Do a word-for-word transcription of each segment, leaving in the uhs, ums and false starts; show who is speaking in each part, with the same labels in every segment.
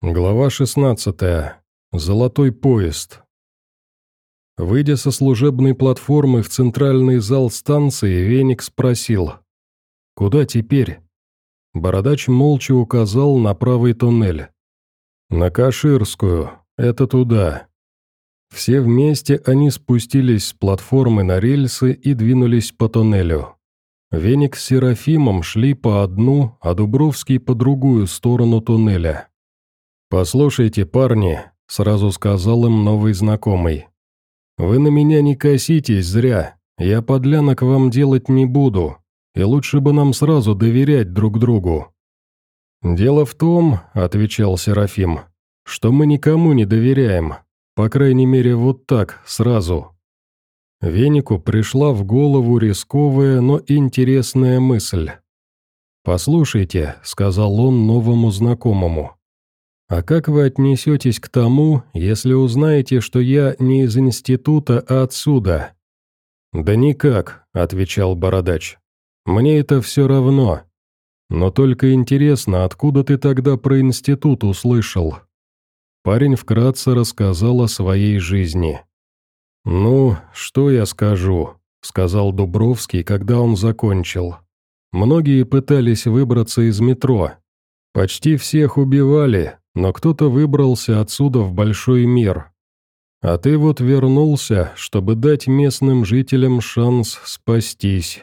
Speaker 1: Глава шестнадцатая. Золотой поезд. Выйдя со служебной платформы в центральный зал станции, Веник спросил: «Куда теперь?» Бородач молча указал на правый туннель. «На Каширскую, это туда». Все вместе они спустились с платформы на рельсы и двинулись по туннелю. Веник с Серафимом шли по одну, а Дубровский по другую сторону туннеля. «Послушайте, парни», — сразу сказал им новый знакомый. «Вы на меня не коситесь зря, я подлянок вам делать не буду, и лучше бы нам сразу доверять друг другу». «Дело в том», — отвечал Серафим, — «что мы никому не доверяем, по крайней мере вот так, сразу». Венику пришла в голову рисковая, но интересная мысль. «Послушайте», — сказал он новому знакомому, — «а как вы отнесетесь к тому, если узнаете, что я не из института, а отсюда?» «Да никак», — отвечал Бородач. «Мне это все равно. Но только интересно, откуда ты тогда про институт услышал?» Парень вкратце рассказал о своей жизни. «Ну, что я скажу», — сказал Дубровский, когда он закончил. «Многие пытались выбраться из метро. Почти всех убивали, но кто-то выбрался отсюда в большой мир. А ты вот вернулся, чтобы дать местным жителям шанс спастись.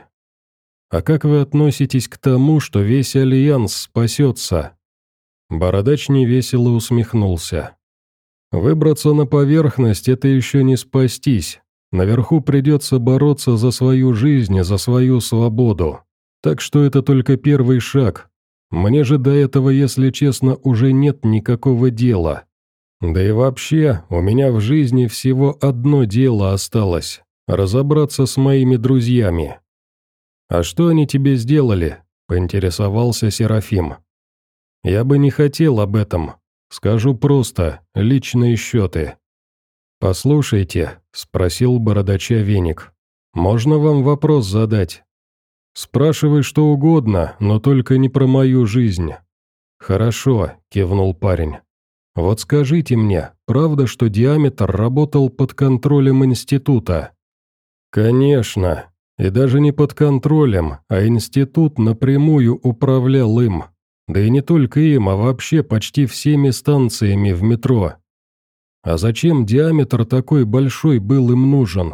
Speaker 1: А как вы относитесь к тому, что весь Альянс спасется?» Бородач невесело усмехнулся. «Выбраться на поверхность – это еще не спастись. Наверху придется бороться за свою жизнь, за свою свободу. Так что это только первый шаг. Мне же до этого, если честно, уже нет никакого дела. Да и вообще, у меня в жизни всего одно дело осталось – разобраться с моими друзьями». «А что они тебе сделали?» – поинтересовался Серафим. «Я бы не хотел об этом. Скажу просто, личные счеты». «Послушайте», – спросил Бородача Веник, – «можно вам вопрос задать?» «Спрашивай что угодно, но только не про мою жизнь». «Хорошо», – кивнул парень. «Вот скажите мне, правда, что Диаметр работал под контролем института?» «Конечно, и даже не под контролем, а институт напрямую управлял им. Да и не только им, а вообще почти всеми станциями в метро. А зачем Диаметр такой большой был им нужен?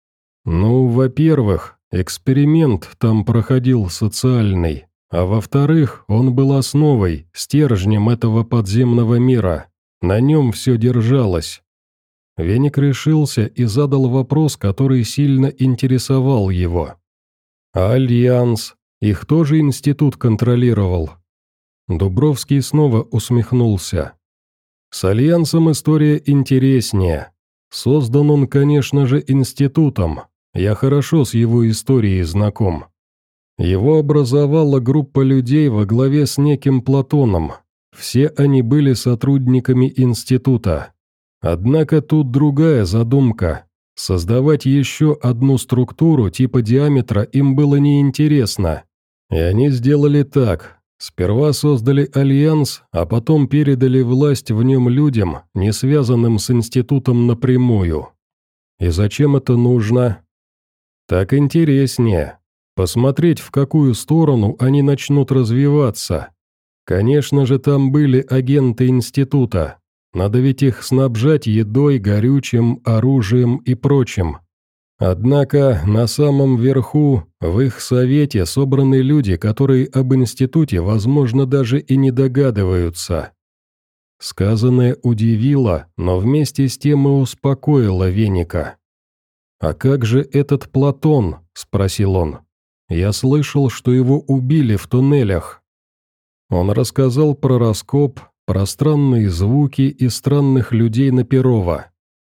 Speaker 1: Ну, во-первых, эксперимент там проходил социальный, а во-вторых, он был основой, стержнем этого подземного мира, на нем все держалось». Веник решился и задал вопрос, который сильно интересовал его. «А Альянс? Их тоже институт контролировал?» Дубровский снова усмехнулся. «С Альянсом история интереснее. Создан он, конечно же, институтом. Я хорошо с его историей знаком. Его образовала группа людей во главе с неким Платоном. Все они были сотрудниками института. Однако тут другая задумка. Создавать еще одну структуру типа Диаметра им было неинтересно. И они сделали так. Сперва создали Альянс, а потом передали власть в нем людям, не связанным с институтом напрямую. И зачем это нужно? Так интереснее. Посмотреть, в какую сторону они начнут развиваться. Конечно же, там были агенты института. Надо ведь их снабжать едой, горючим, оружием и прочим. Однако на самом верху, в их совете, собраны люди, которые об институте, возможно, даже и не догадываются». Сказанное удивило, но вместе с тем и успокоило Веника. «А как же этот Платон?» – спросил он. «Я слышал, что его убили в туннелях». Он рассказал про раскоп, про странные звуки и странных людей на Перово.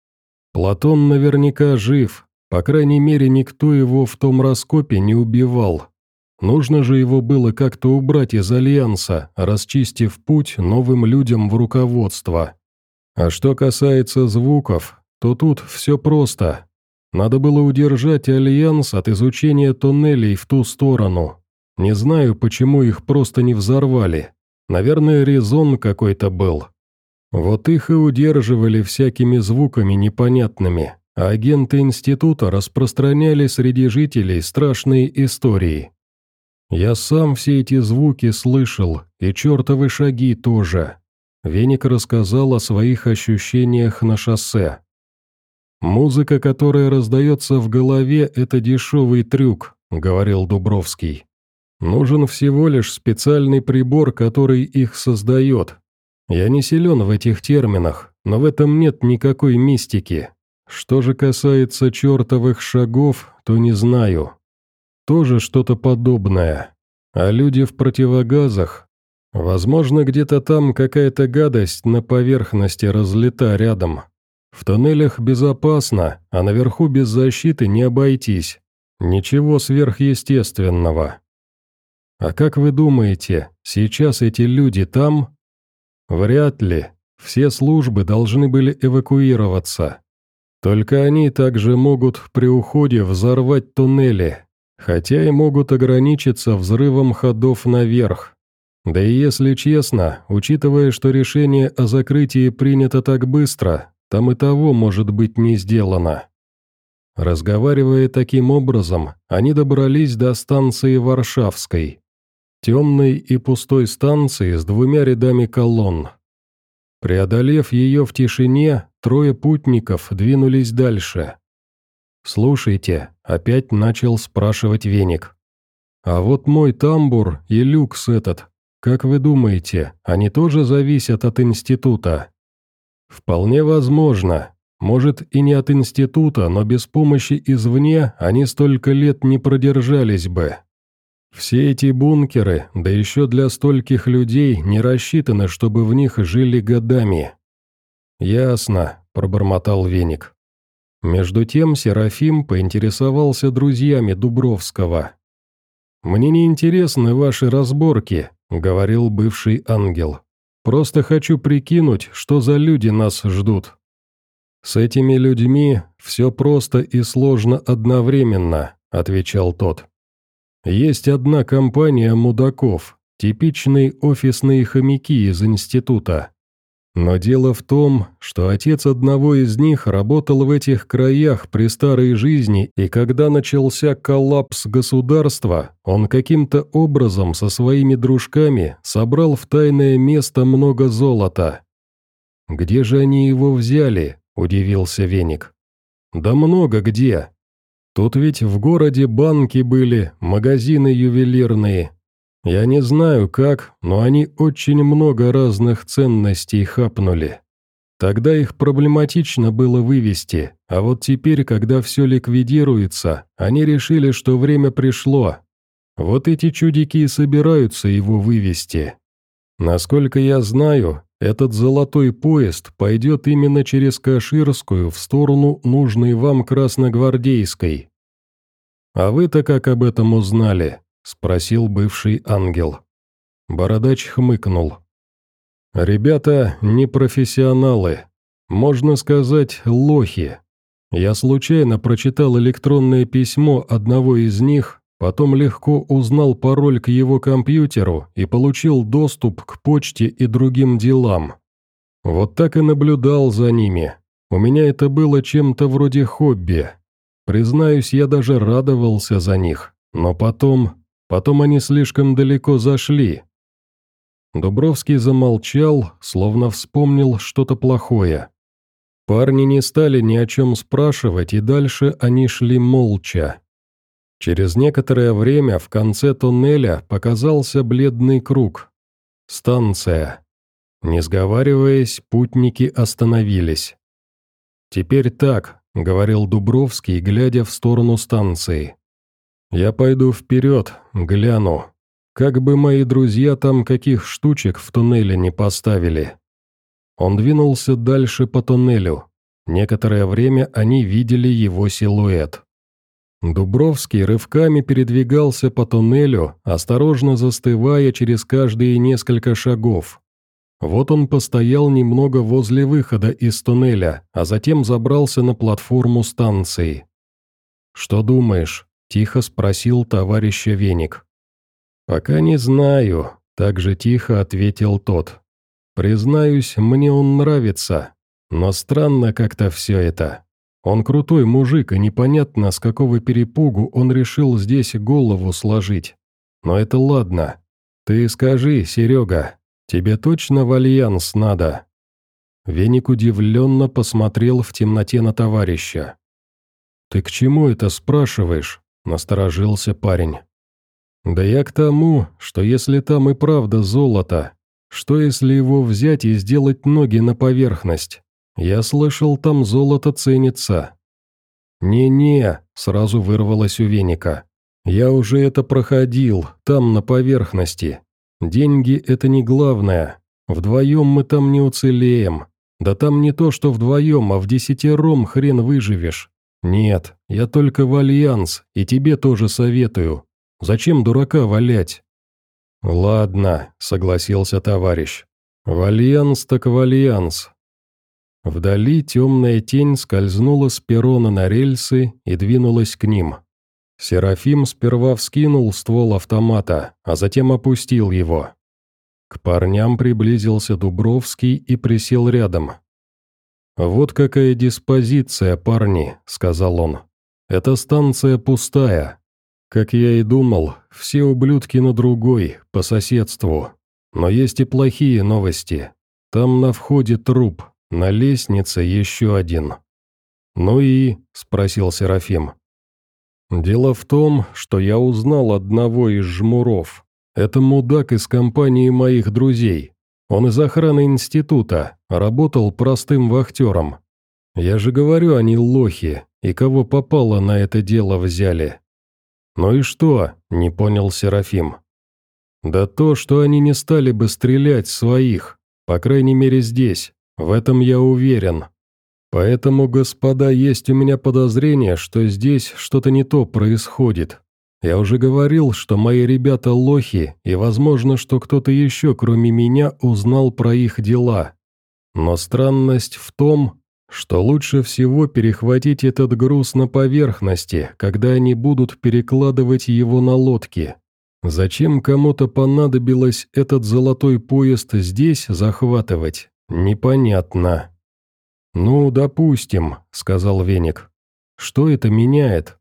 Speaker 1: «Платон наверняка жив. По крайней мере, никто его в том раскопе не убивал. Нужно же его было как-то убрать из Альянса, расчистив путь новым людям в руководство. А что касается звуков, то тут все просто. Надо было удержать Альянс от изучения туннелей в ту сторону. Не знаю, почему их просто не взорвали. Наверное, резон какой-то был. Вот их и удерживали всякими звуками непонятными, а агенты института распространяли среди жителей страшные истории. Я сам все эти звуки слышал, и чертовы шаги тоже. Веник рассказал о своих ощущениях на шоссе. «Музыка, которая раздается в голове, это дешевый трюк», — говорил Дубровский. «Нужен всего лишь специальный прибор, который их создает. Я не силен в этих терминах, но в этом нет никакой мистики. Что же касается чертовых шагов, то не знаю. Тоже что-то подобное. А люди в противогазах? Возможно, где-то там какая-то гадость на поверхности разлита рядом. В тоннелях безопасно, а наверху без защиты не обойтись. Ничего сверхъестественного. А как вы думаете, сейчас эти люди там? Вряд ли. Все службы должны были эвакуироваться. Только они также могут при уходе взорвать туннели, хотя и могут ограничиться взрывом ходов наверх. Да и если честно, учитывая, что решение о закрытии принято так быстро, там и того может быть не сделано. Разговаривая таким образом, они добрались до станции Варшавской. Темной и пустой станции с двумя рядами колонн. Преодолев ее в тишине, трое путников двинулись дальше. «Слушайте», — опять начал спрашивать Веник. «А вот мой тамбур и люкс этот, как вы думаете, они тоже зависят от института?» «Вполне возможно. Может, и не от института, но без помощи извне они столько лет не продержались бы. Все эти бункеры, да еще для стольких людей, не рассчитаны, чтобы в них жили годами». «Ясно», — пробормотал Веник. Между тем Серафим поинтересовался друзьями Дубровского. «Мне не интересны ваши разборки», — говорил бывший ангел. «Просто хочу прикинуть, что за люди нас ждут». «С этими людьми все просто и сложно одновременно», — отвечал тот. «Есть одна компания мудаков, типичные офисные хомяки из института. Но дело в том, что отец одного из них работал в этих краях при старой жизни, и когда начался коллапс государства, он каким-то образом со своими дружками собрал в тайное место много золота». «Где же они его взяли?» – удивился Веник. «Да много где. Тут ведь в городе банки были, магазины ювелирные. Я не знаю как, но они очень много разных ценностей хапнули. Тогда их проблематично было вывести, а вот теперь, когда все ликвидируется, они решили, что время пришло. Вот эти чудики и собираются его вывести. Насколько я знаю, этот золотой поезд пойдет именно через Каширскую в сторону нужной вам Красногвардейской». «А вы-то как об этом узнали?» – спросил бывший ангел. Бородач хмыкнул. «Ребята не профессионалы, можно сказать, лохи. Я случайно прочитал электронное письмо одного из них, потом легко узнал пароль к его компьютеру и получил доступ к почте и другим делам. Вот так и наблюдал за ними. У меня это было чем-то вроде хобби. Признаюсь, я даже радовался за них, но потом... Потом они слишком далеко зашли». Дубровский замолчал, словно вспомнил что-то плохое. Парни не стали ни о чем спрашивать, и дальше они шли молча. Через некоторое время в конце туннеля показался бледный круг. Станция. Не сговариваясь, путники остановились. «Теперь так», — говорил Дубровский, глядя в сторону станции. «Я пойду вперед, гляну. Как бы мои друзья там каких штучек в туннеле не поставили». Он двинулся дальше по туннелю. Некоторое время они видели его силуэт. Дубровский рывками передвигался по туннелю, осторожно застывая через каждые несколько шагов. Вот он постоял немного возле выхода из туннеля, а затем забрался на платформу станции. «Что думаешь?» – тихо спросил товарища Веник. «Пока не знаю», – так же тихо ответил тот. Признаюсь, мне он нравится, но странно как-то все это. Он крутой мужик, и непонятно, с какого перепугу он решил здесь голову сложить. Но это ладно. Ты скажи, Серега, тебе точно в альянс надо?» Веник удивленно посмотрел в темноте на товарища. «Ты к чему это спрашиваешь?» – насторожился парень. «Да я к тому, что если там и правда золото, что если его взять и сделать ноги на поверхность? Я слышал, там золото ценится». «Не-не», – сразу вырвалось у Веника. «Я уже это проходил, там на поверхности. Деньги – это не главное. Вдвоем мы там не уцелеем. Да там не то, что вдвоем, а в десятером хрен выживешь. Нет, я только в альянс, и тебе тоже советую. Зачем дурака валять?» «Ладно», — согласился товарищ. «В альянс так в альянс». Вдали темная тень скользнула с перрона на рельсы и двинулась к ним. Серафим сперва вскинул ствол автомата, а затем опустил его. К парням приблизился Дубровский и присел рядом. «Вот какая диспозиция, парни», — сказал он. «Эта станция пустая. Как я и думал, все ублюдки на другой, по соседству. Но есть и плохие новости. Там на входе труп, на лестнице еще один». «Ну и?» – спросил Серафим. «Дело в том, что я узнал одного из жмуров. Это мудак из компании моих друзей. Он из охраны института, работал простым вахтером. Я же говорю, они лохи, и кого попало на это дело взяли». «Ну и что?» – не понял Серафим. «Да то, что они не стали бы стрелять своих, по крайней мере здесь, в этом я уверен. Поэтому, господа, есть у меня подозрение, что здесь что-то не то происходит. Я уже говорил, что мои ребята лохи, и возможно, что кто-то еще, кроме меня, узнал про их дела. Но странность в том, что лучше всего перехватить этот груз на поверхности, когда они будут перекладывать его на лодки. Зачем кому-то понадобилось этот золотой поезд здесь захватывать, непонятно». «Ну, допустим», — сказал Веник. «Что это меняет?»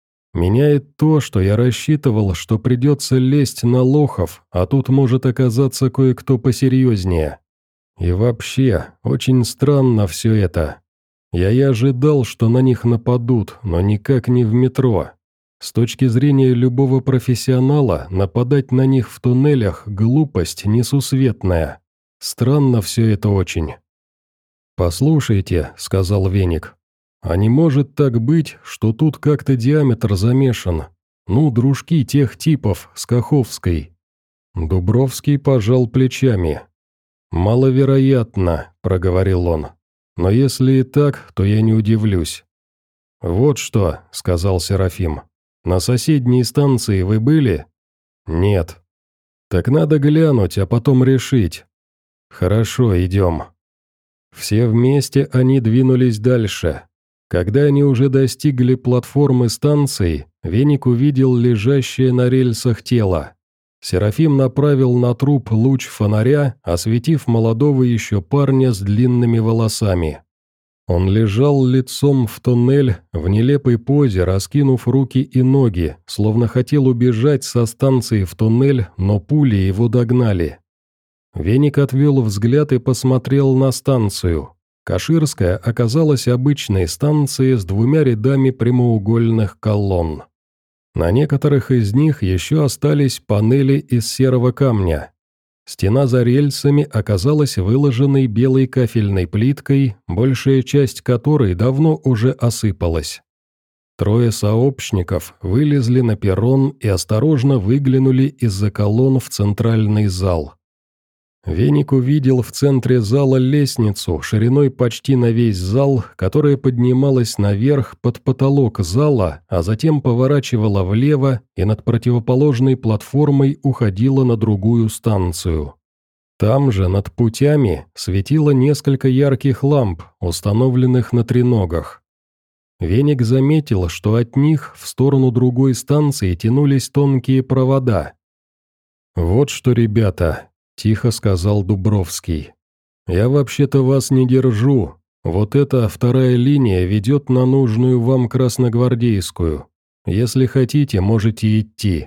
Speaker 1: «Меняет то, что я рассчитывал, что придется лезть на лохов, а тут может оказаться кое-кто посерьезнее. И вообще, очень странно все это. Я и ожидал, что на них нападут, но никак не в метро. С точки зрения любого профессионала, нападать на них в туннелях – глупость несусветная. Странно все это очень». «Послушайте», — сказал Веник, — «а не может так быть, что тут как-то диаметр замешан? Ну, дружки тех типов с Каховской». Дубровский пожал плечами. «Маловероятно», — проговорил он, — «но если и так, то я не удивлюсь». «Вот что», — сказал Серафим, — «на соседней станции вы были?» «Нет». «Так надо глянуть, а потом решить». «Хорошо, идем». Все вместе они двинулись дальше. Когда они уже достигли платформы станции, Веник увидел лежащее на рельсах тело. Серафим направил на труп луч фонаря, осветив молодого еще парня с длинными волосами. Он лежал лицом в туннель, в нелепой позе, раскинув руки и ноги, словно хотел убежать со станции в туннель, но пули его догнали. Веник отвел взгляд и посмотрел на станцию. Каширская оказалась обычной станцией с двумя рядами прямоугольных колонн. На некоторых из них еще остались панели из серого камня. Стена за рельсами оказалась выложенной белой кафельной плиткой, большая часть которой давно уже осыпалась. Трое сообщников вылезли на перрон и осторожно выглянули из-за колонн в центральный зал. Веник увидел в центре зала лестницу, шириной почти на весь зал, которая поднималась наверх под потолок зала, а затем поворачивала влево и над противоположной платформой уходила на другую станцию. Там же, над путями, светило несколько ярких ламп, установленных на треногах. Веник заметил, что от них в сторону другой станции тянулись тонкие провода. «Вот что, ребята», — тихо сказал Дубровский. «Я вообще-то вас не держу. Вот эта вторая линия ведет на нужную вам красногвардейскую. Если хотите, можете идти».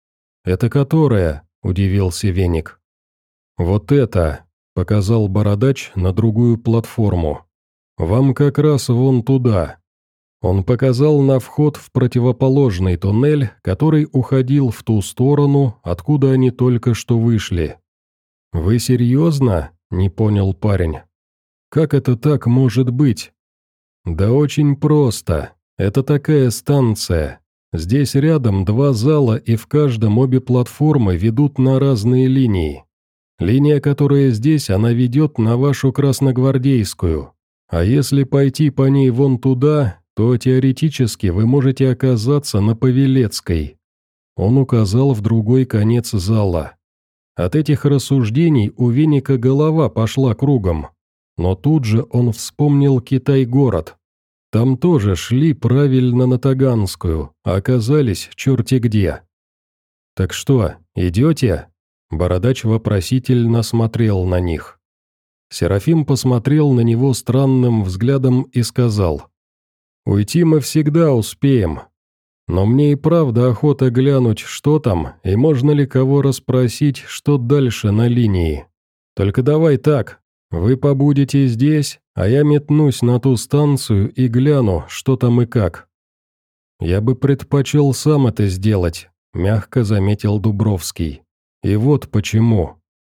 Speaker 1: «Это которая?» – удивился Веник. «Вот это», – показал Бородач на другую платформу. «Вам как раз вон туда». Он показал на вход в противоположный туннель, который уходил в ту сторону, откуда они только что вышли. «Вы серьезно?» – не понял парень. «Как это так может быть?» «Да очень просто. Это такая станция. Здесь рядом два зала, и в каждом обе платформы ведут на разные линии. Линия, которая здесь, она ведет на вашу красногвардейскую. А если пойти по ней вон туда, то теоретически вы можете оказаться на Павелецкой». Он указал в другой конец зала. От этих рассуждений у Веника голова пошла кругом. Но тут же он вспомнил Китай-город. Там тоже шли правильно на Таганскую, а оказались черти где. «Так что, идете?» Бородач вопросительно смотрел на них. Серафим посмотрел на него странным взглядом и сказал: «Уйти мы всегда успеем. Но мне и правда охота глянуть, что там, и можно ли кого расспросить, что дальше на линии. Только давай так, вы побудете здесь, а я метнусь на ту станцию и гляну, что там и как». «Я бы предпочел сам это сделать», — мягко заметил Дубровский. «И вот почему».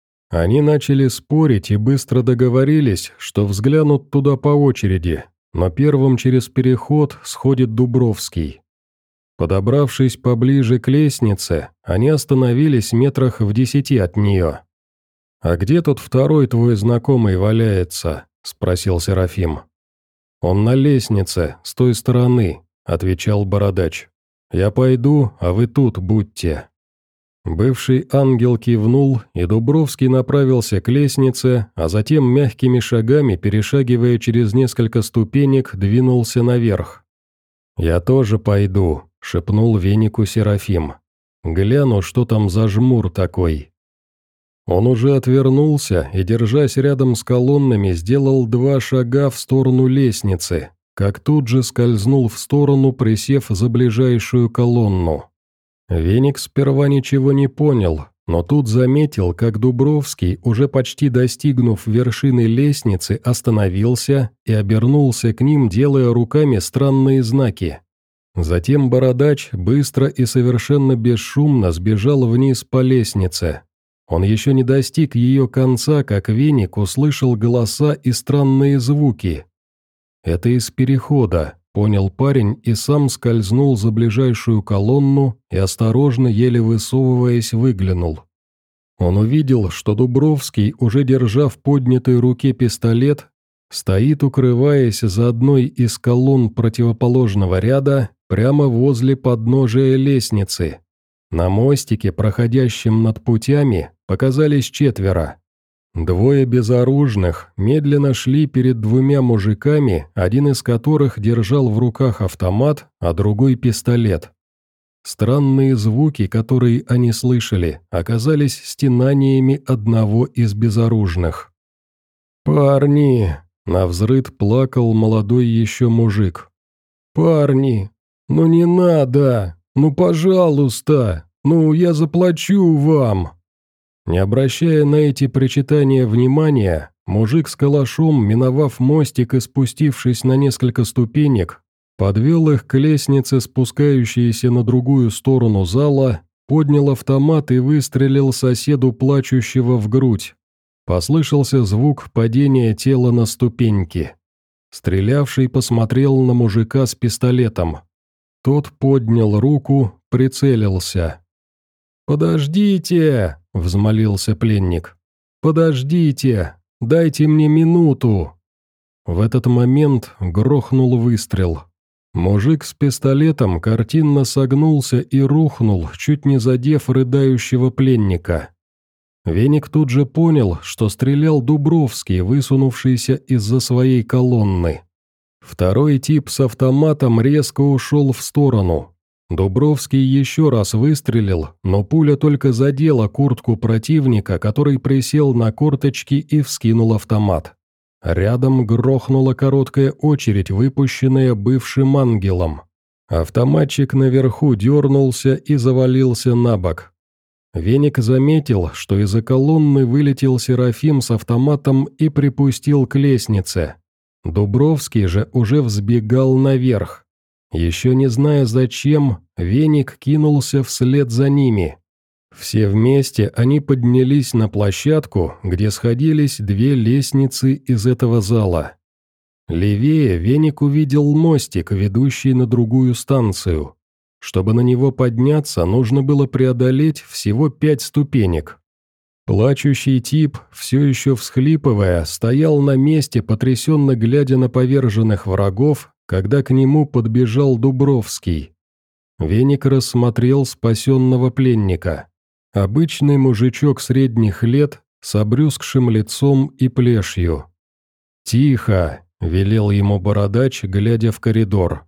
Speaker 1: Они начали спорить и быстро договорились, что взглянут туда по очереди, но первым через переход сходит Дубровский. Подобравшись поближе к лестнице, они остановились метрах в десяти от нее. «А где тут второй твой знакомый валяется?» – спросил Серафим. «Он на лестнице, с той стороны», – отвечал Бородач. «Я пойду, а вы тут будьте». Бывший ангел кивнул, и Дубровский направился к лестнице, а затем мягкими шагами, перешагивая через несколько ступенек, двинулся наверх. «Я тоже пойду», – шепнул Венику Серафим. «Гляну, что там за жмур такой». Он уже отвернулся и, держась рядом с колоннами, сделал два шага в сторону лестницы, как тут же скользнул в сторону, присев за ближайшую колонну. Веник сперва ничего не понял, но тут заметил, как Дубровский, уже почти достигнув вершины лестницы, остановился и обернулся к ним, делая руками странные знаки. Затем Бородач быстро и совершенно бесшумно сбежал вниз по лестнице. Он еще не достиг ее конца, как Веник услышал голоса и странные звуки. «Это из перехода», — понял парень и сам скользнул за ближайшую колонну и, осторожно, еле высовываясь, выглянул. Он увидел, что Дубровский, уже держа в поднятой руке пистолет, стоит, укрываясь за одной из колонн противоположного ряда, прямо возле подножия лестницы. На мостике, проходящем над путями, показались четверо. Двое безоружных медленно шли перед двумя мужиками, один из которых держал в руках автомат, а другой пистолет. Странные звуки, которые они слышали, оказались стенаниями одного из безоружных. «Парни!» — навзрыд плакал молодой еще мужик. «Парни! Ну не надо! Ну пожалуйста! Ну я заплачу вам!» Не обращая на эти причитания внимания, мужик с калашом, миновав мостик и спустившись на несколько ступенек, подвел их к лестнице, спускающейся на другую сторону зала, поднял автомат и выстрелил соседу плачущего в грудь. Послышался звук падения тела на ступеньки. Стрелявший посмотрел на мужика с пистолетом. Тот поднял руку, прицелился. «Подождите!» — взмолился пленник. «Подождите! Дайте мне минуту!» В этот момент грохнул выстрел. Мужик с пистолетом картинно согнулся и рухнул, чуть не задев рыдающего пленника. Веник тут же понял, что стрелял Дубровский, высунувшийся из-за своей колонны. Второй тип с автоматом резко ушел в сторону. Дубровский еще раз выстрелил, но пуля только задела куртку противника, который присел на корточки и вскинул автомат. Рядом грохнула короткая очередь, выпущенная бывшим ангелом. Автоматчик наверху дернулся и завалился на бок. Веник заметил, что из-за колонны вылетел Серафим с автоматом и припустил к лестнице. Дубровский же уже взбегал наверх. Еще не зная зачем, Веник кинулся вслед за ними. Все вместе они поднялись на площадку, где сходились две лестницы из этого зала. Левее Веник увидел мостик, ведущий на другую станцию. Чтобы на него подняться, нужно было преодолеть всего пять ступенек. Плачущий тип, все еще всхлипывая, стоял на месте, потрясенно глядя на поверженных врагов, когда к нему подбежал Дубровский. Веник рассмотрел спасенного пленника. Обычный мужичок средних лет с обрюзгшим лицом и плешью. «Тихо!» — велел ему бородач, глядя в коридор.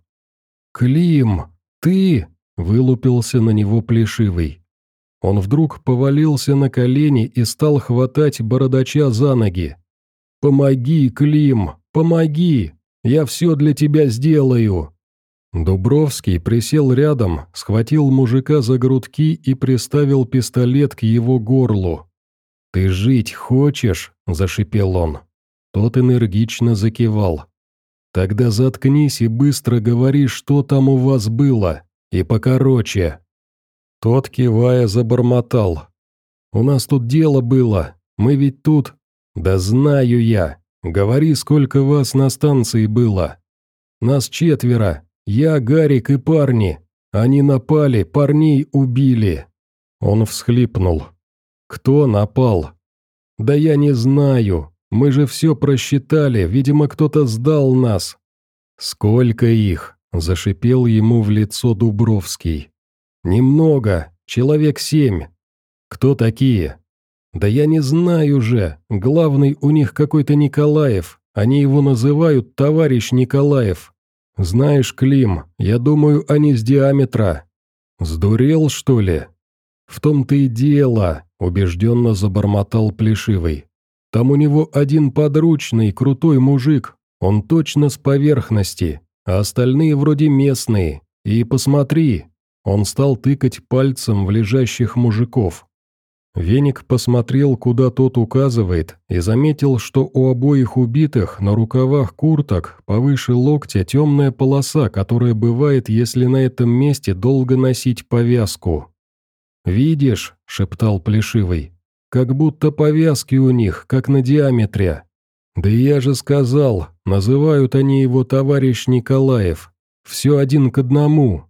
Speaker 1: «Клим, ты!» — вылупился на него Плешивый. Он вдруг повалился на колени и стал хватать бородача за ноги. «Помоги, Клим, помоги! Я все для тебя сделаю!» Дубровский присел рядом, схватил мужика за грудки и приставил пистолет к его горлу. «Ты жить хочешь?» – зашипел он. Тот энергично закивал. «Тогда заткнись и быстро говори, что там у вас было, и покороче». Тот, кивая, забормотал. «У нас тут дело было, мы ведь тут...» «Да знаю я. Говори, сколько вас на станции было. Нас четверо. Я, Гарик и парни. Они напали, парней убили». Он всхлипнул. «Кто напал?» «Да я не знаю. Мы же все просчитали, видимо, кто-то сдал нас». «Сколько их?» – зашипел ему в лицо Дубровский. «Немного. Человек семь. Кто такие?» «Да я не знаю же. Главный у них какой-то Николаев. Они его называют товарищ Николаев. Знаешь, Клим, я думаю, они с диаметра». «Сдурел, что ли?» «В том-то и дело», — убежденно забормотал Плешивый. «Там у него один подручный, крутой мужик. Он точно с поверхности, а остальные вроде местные. И посмотри». Он стал тыкать пальцем в лежащих мужиков. Веник посмотрел, куда тот указывает, и заметил, что у обоих убитых на рукавах курток повыше локтя темная полоса, которая бывает, если на этом месте долго носить повязку. «Видишь», — шептал Плешивый, — «как будто повязки у них, как на диаметре». «Да я же сказал, называют они его товарищ Николаев. Все один к одному».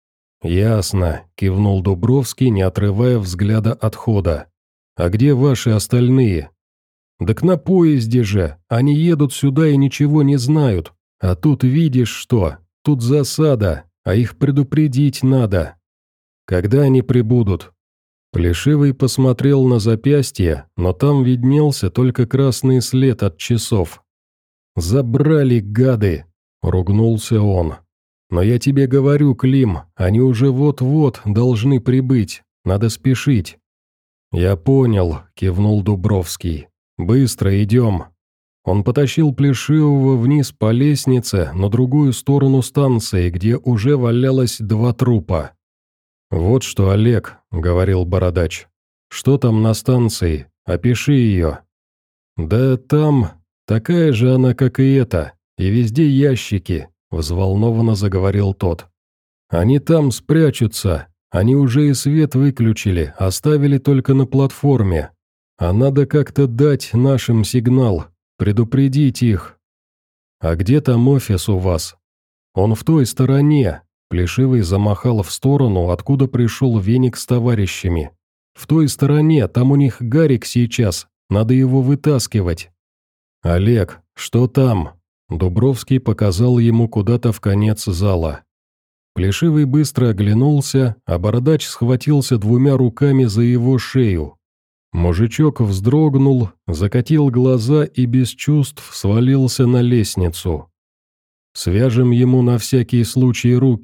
Speaker 1: «Ясно», — кивнул Дубровский, не отрывая взгляда от хода. «А где ваши остальные?» «Так на поезде же. Они едут сюда и ничего не знают. А тут видишь что? Тут засада, а их предупредить надо. Когда они прибудут?» Плешивый посмотрел на запястье, но там виднелся только красный след от часов. «Забрали, гады!» — ругнулся он. «Но я тебе говорю, Клим, они уже вот-вот должны прибыть, надо спешить». «Я понял», — кивнул Дубровский. «Быстро идем». Он потащил Плешивого вниз по лестнице на другую сторону станции, где уже валялось два трупа. «Вот что, Олег», — говорил бородач, — «что там на станции? Опиши ее». «Да там, такая же она, как и эта, и везде ящики». — взволнованно заговорил тот. «Они там спрячутся, они уже и свет выключили, оставили только на платформе. А надо как-то дать нашим сигнал, предупредить их». «А где там офис у вас?» «Он в той стороне», — Плешивый замахал в сторону, откуда пришел Веник с товарищами. «В той стороне, там у них Гарик сейчас, надо его вытаскивать». «Олег, что там?» Дубровский показал ему куда-то в конец зала. Плешивый быстро оглянулся, а бородач схватился двумя руками за его шею. Мужичок вздрогнул, закатил глаза и без чувств свалился на лестницу. «Свяжем ему на всякий случай руки»,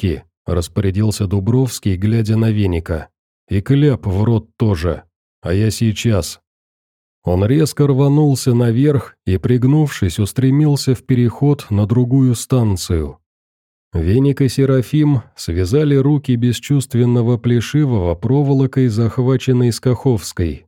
Speaker 1: — распорядился Дубровский, глядя на Веника. «И кляп в рот тоже. А я сейчас». Он резко рванулся наверх и, пригнувшись, устремился в переход на другую станцию. Веник и Серафим связали руки бесчувственного Плешивого проволокой, захваченной с Каховской.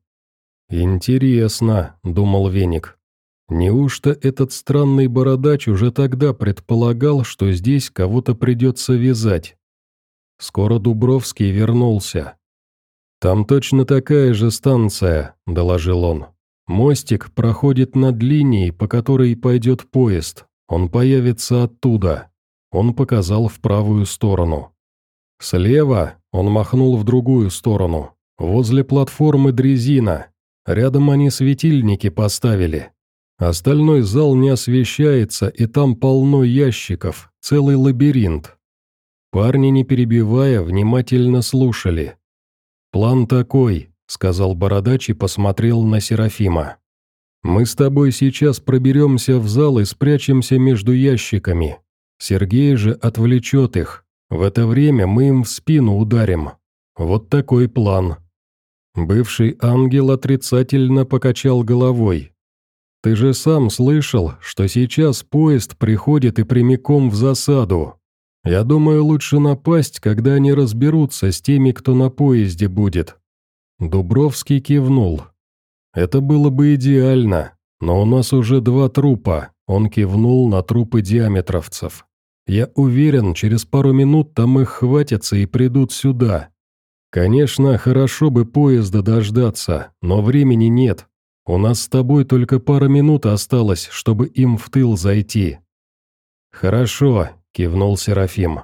Speaker 1: «Интересно», — думал Веник. «Неужто этот странный бородач уже тогда предполагал, что здесь кого-то придется вязать?» Скоро Дубровский вернулся. «Там точно такая же станция», — доложил он. «Мостик проходит над линией, по которой пойдет поезд. Он появится оттуда». Он показал в правую сторону. «Слева», — он махнул в другую сторону, — «возле платформы дрезина. Рядом они светильники поставили. Остальной зал не освещается, и там полно ящиков, целый лабиринт». Парни, не перебивая, внимательно слушали. «План такой», — сказал Бородач и посмотрел на Серафима. «Мы с тобой сейчас проберемся в зал и спрячемся между ящиками. Сергей же отвлечет их. В это время мы им в спину ударим. Вот такой план». Бывший ангел отрицательно покачал головой. «Ты же сам слышал, что сейчас поезд приходит и прямиком в засаду. Я думаю, лучше напасть, когда они разберутся с теми, кто на поезде будет». Дубровский кивнул. «Это было бы идеально, но у нас уже два трупа», — он кивнул на трупы диаметровцев. «Я уверен, через пару минут там их хватятся и придут сюда. Конечно, хорошо бы поезда дождаться, но времени нет. У нас с тобой только пара минут осталось, чтобы им в тыл зайти». «Хорошо», — кивнул Серафим.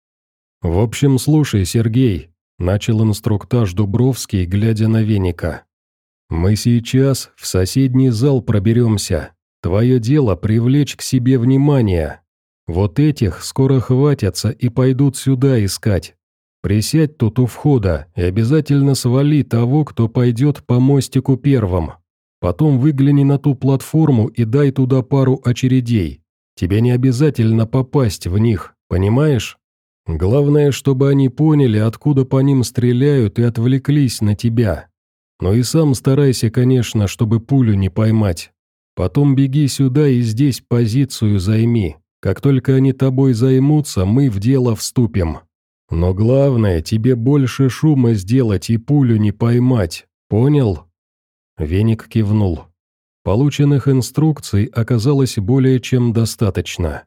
Speaker 1: «В общем, слушай, Сергей», — начал инструктаж Дубровский, глядя на Веника. «Мы сейчас в соседний зал проберемся. Твое дело привлечь к себе внимание. Вот этих скоро хватятся и пойдут сюда искать. Присядь тут у входа и обязательно свали того, кто пойдет по мостику первым. Потом выгляни на ту платформу и дай туда пару очередей. Тебе не обязательно попасть в них, понимаешь? Главное, чтобы они поняли, откуда по ним стреляют, и отвлеклись на тебя. Но и сам старайся, конечно, чтобы пулю не поймать. Потом беги сюда и здесь позицию займи. Как только они тобой займутся, мы в дело вступим. Но главное, тебе больше шума сделать и пулю не поймать. Понял?» Веник кивнул. Полученных инструкций оказалось более чем достаточно.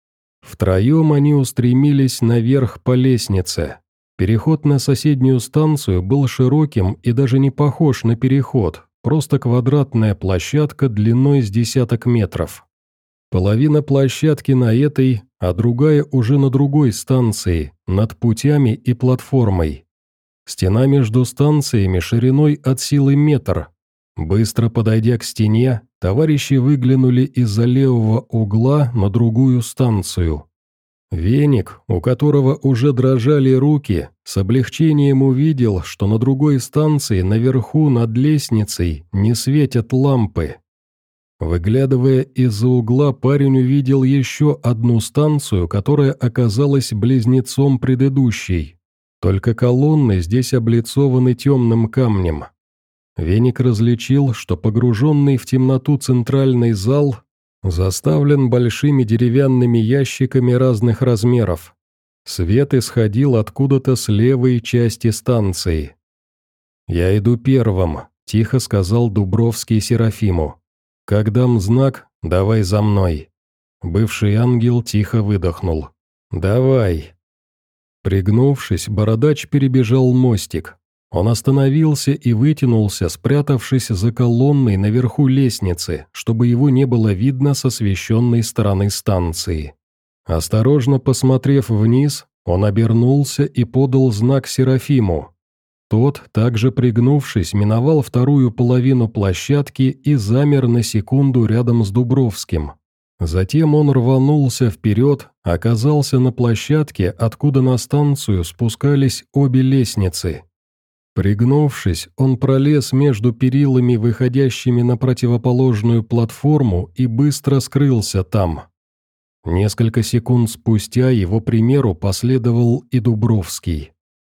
Speaker 1: Втроем они устремились наверх по лестнице. Переход на соседнюю станцию был широким и даже не похож на переход, просто квадратная площадка длиной с десяток метров. Половина площадки на этой, а другая уже на другой станции, над путями и платформой. Стена между станциями шириной от силы метр. Быстро подойдя к стене, товарищи выглянули из-за левого угла на другую станцию. Веник, у которого уже дрожали руки, с облегчением увидел, что на другой станции наверху над лестницей не светят лампы. Выглядывая из-за угла, парень увидел еще одну станцию, которая оказалась близнецом предыдущей. Только колонны здесь облицованы темным камнем. Веник различил, что погруженный в темноту центральный зал заставлен большими деревянными ящиками разных размеров. Свет исходил откуда-то с левой части станции. «Я иду первым», — тихо сказал Дубровский Серафиму. «Как дам знак, давай за мной». Бывший ангел тихо выдохнул. «Давай». Пригнувшись, Бородач перебежал мостик. Он остановился и вытянулся, спрятавшись за колонной наверху лестницы, чтобы его не было видно с освещенной стороны станции. Осторожно посмотрев вниз, он обернулся и подал знак Серафиму. Тот, также пригнувшись, миновал вторую половину площадки и замер на секунду рядом с Дубровским. Затем он рванулся вперед, оказался на площадке, откуда на станцию спускались обе лестницы. Пригнувшись, он пролез между перилами, выходящими на противоположную платформу, и быстро скрылся там. Несколько секунд спустя его примеру последовал и Дубровский.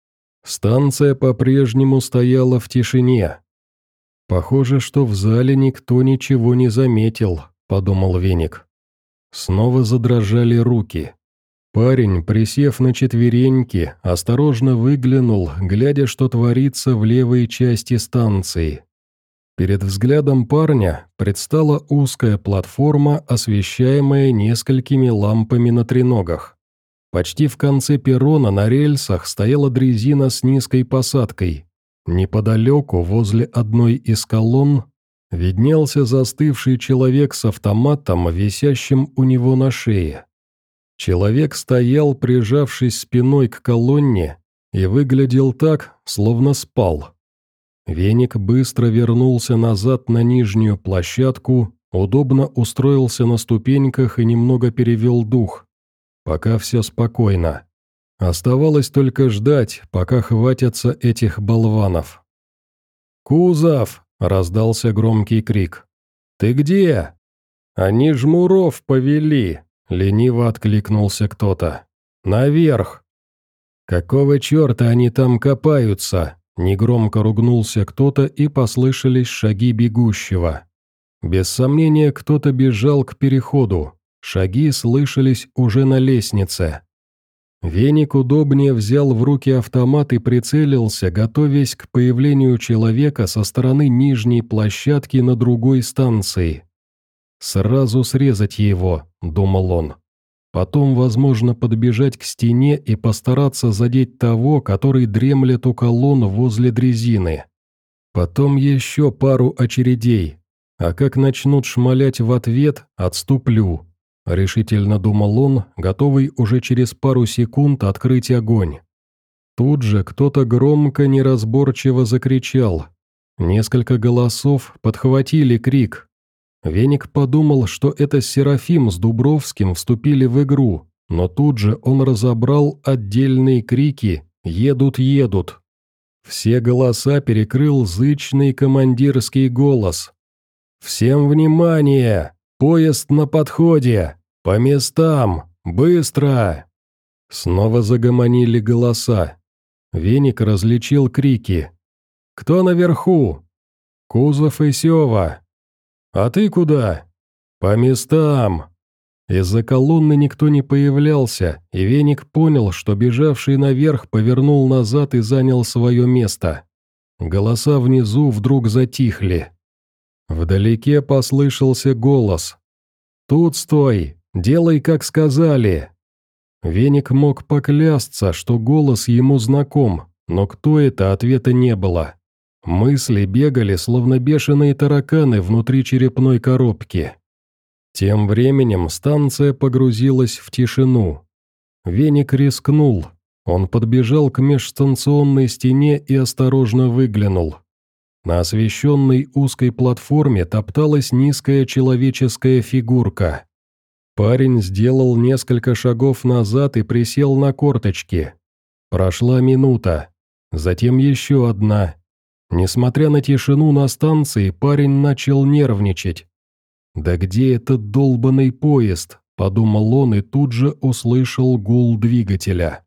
Speaker 1: Станция по-прежнему стояла в тишине. «Похоже, что в зале никто ничего не заметил», — подумал Веник. Снова задрожали руки. Парень, присев на четвереньки, осторожно выглянул, глядя, что творится в левой части станции. Перед взглядом парня предстала узкая платформа, освещаемая несколькими лампами на треногах. Почти в конце перрона на рельсах стояла дрезина с низкой посадкой. Неподалеку, возле одной из колонн, виднелся застывший человек с автоматом, висящим у него на шее. Человек стоял, прижавшись спиной к колонне, и выглядел так, словно спал. Веник быстро вернулся назад на нижнюю площадку, удобно устроился на ступеньках и немного перевел дух. Пока все спокойно. Оставалось только ждать, пока хватятся этих болванов. «Кузов!» — раздался громкий крик. «Ты где?» «Они жмуров повели!» — лениво откликнулся кто-то. «Наверх!» «Какого черта они там копаются?» — негромко ругнулся кто-то, и послышались шаги бегущего. Без сомнения, кто-то бежал к переходу. Шаги слышались уже на лестнице. Веник удобнее взял в руки автомат и прицелился, готовясь к появлению человека со стороны нижней площадки на другой станции. «Сразу срезать его», — думал он. «Потом, возможно, подбежать к стене и постараться задеть того, который дремлет у колонн возле дрезины. Потом еще пару очередей, а как начнут шмалять в ответ, отступлю». — решительно думал он, готовый уже через пару секунд открыть огонь. Тут же кто-то громко, неразборчиво закричал. Несколько голосов подхватили крик. Веник подумал, что это Серафим с Дубровским вступили в игру, но тут же он разобрал отдельные крики «Едут, едут!». Все голоса перекрыл зычный командирский голос. «Всем внимание! Поезд на подходе! По местам! Быстро!» Снова загомонили голоса. Веник различил крики. «Кто наверху?» «Кузов и Сева». «А ты куда?» «По местам!» Из-за колонны никто не появлялся, и Веник понял, что бежавший наверх повернул назад и занял свое место. Голоса внизу вдруг затихли. Вдалеке послышался голос. «Тут стой! Делай, как сказали!» Веник мог поклясться, что голос ему знаком, но кто это, ответа не было. Мысли бегали, словно бешеные тараканы внутри черепной коробки. Тем временем станция погрузилась в тишину. Веник рискнул. Он подбежал к межстанционной стене и осторожно выглянул. На освещенной узкой платформе топталась низкая человеческая фигурка. Парень сделал несколько шагов назад и присел на корточки. Прошла минута, затем еще одна. Несмотря на тишину на станции, парень начал нервничать. «Да где этот долбанный поезд?» – подумал он и тут же услышал гул двигателя.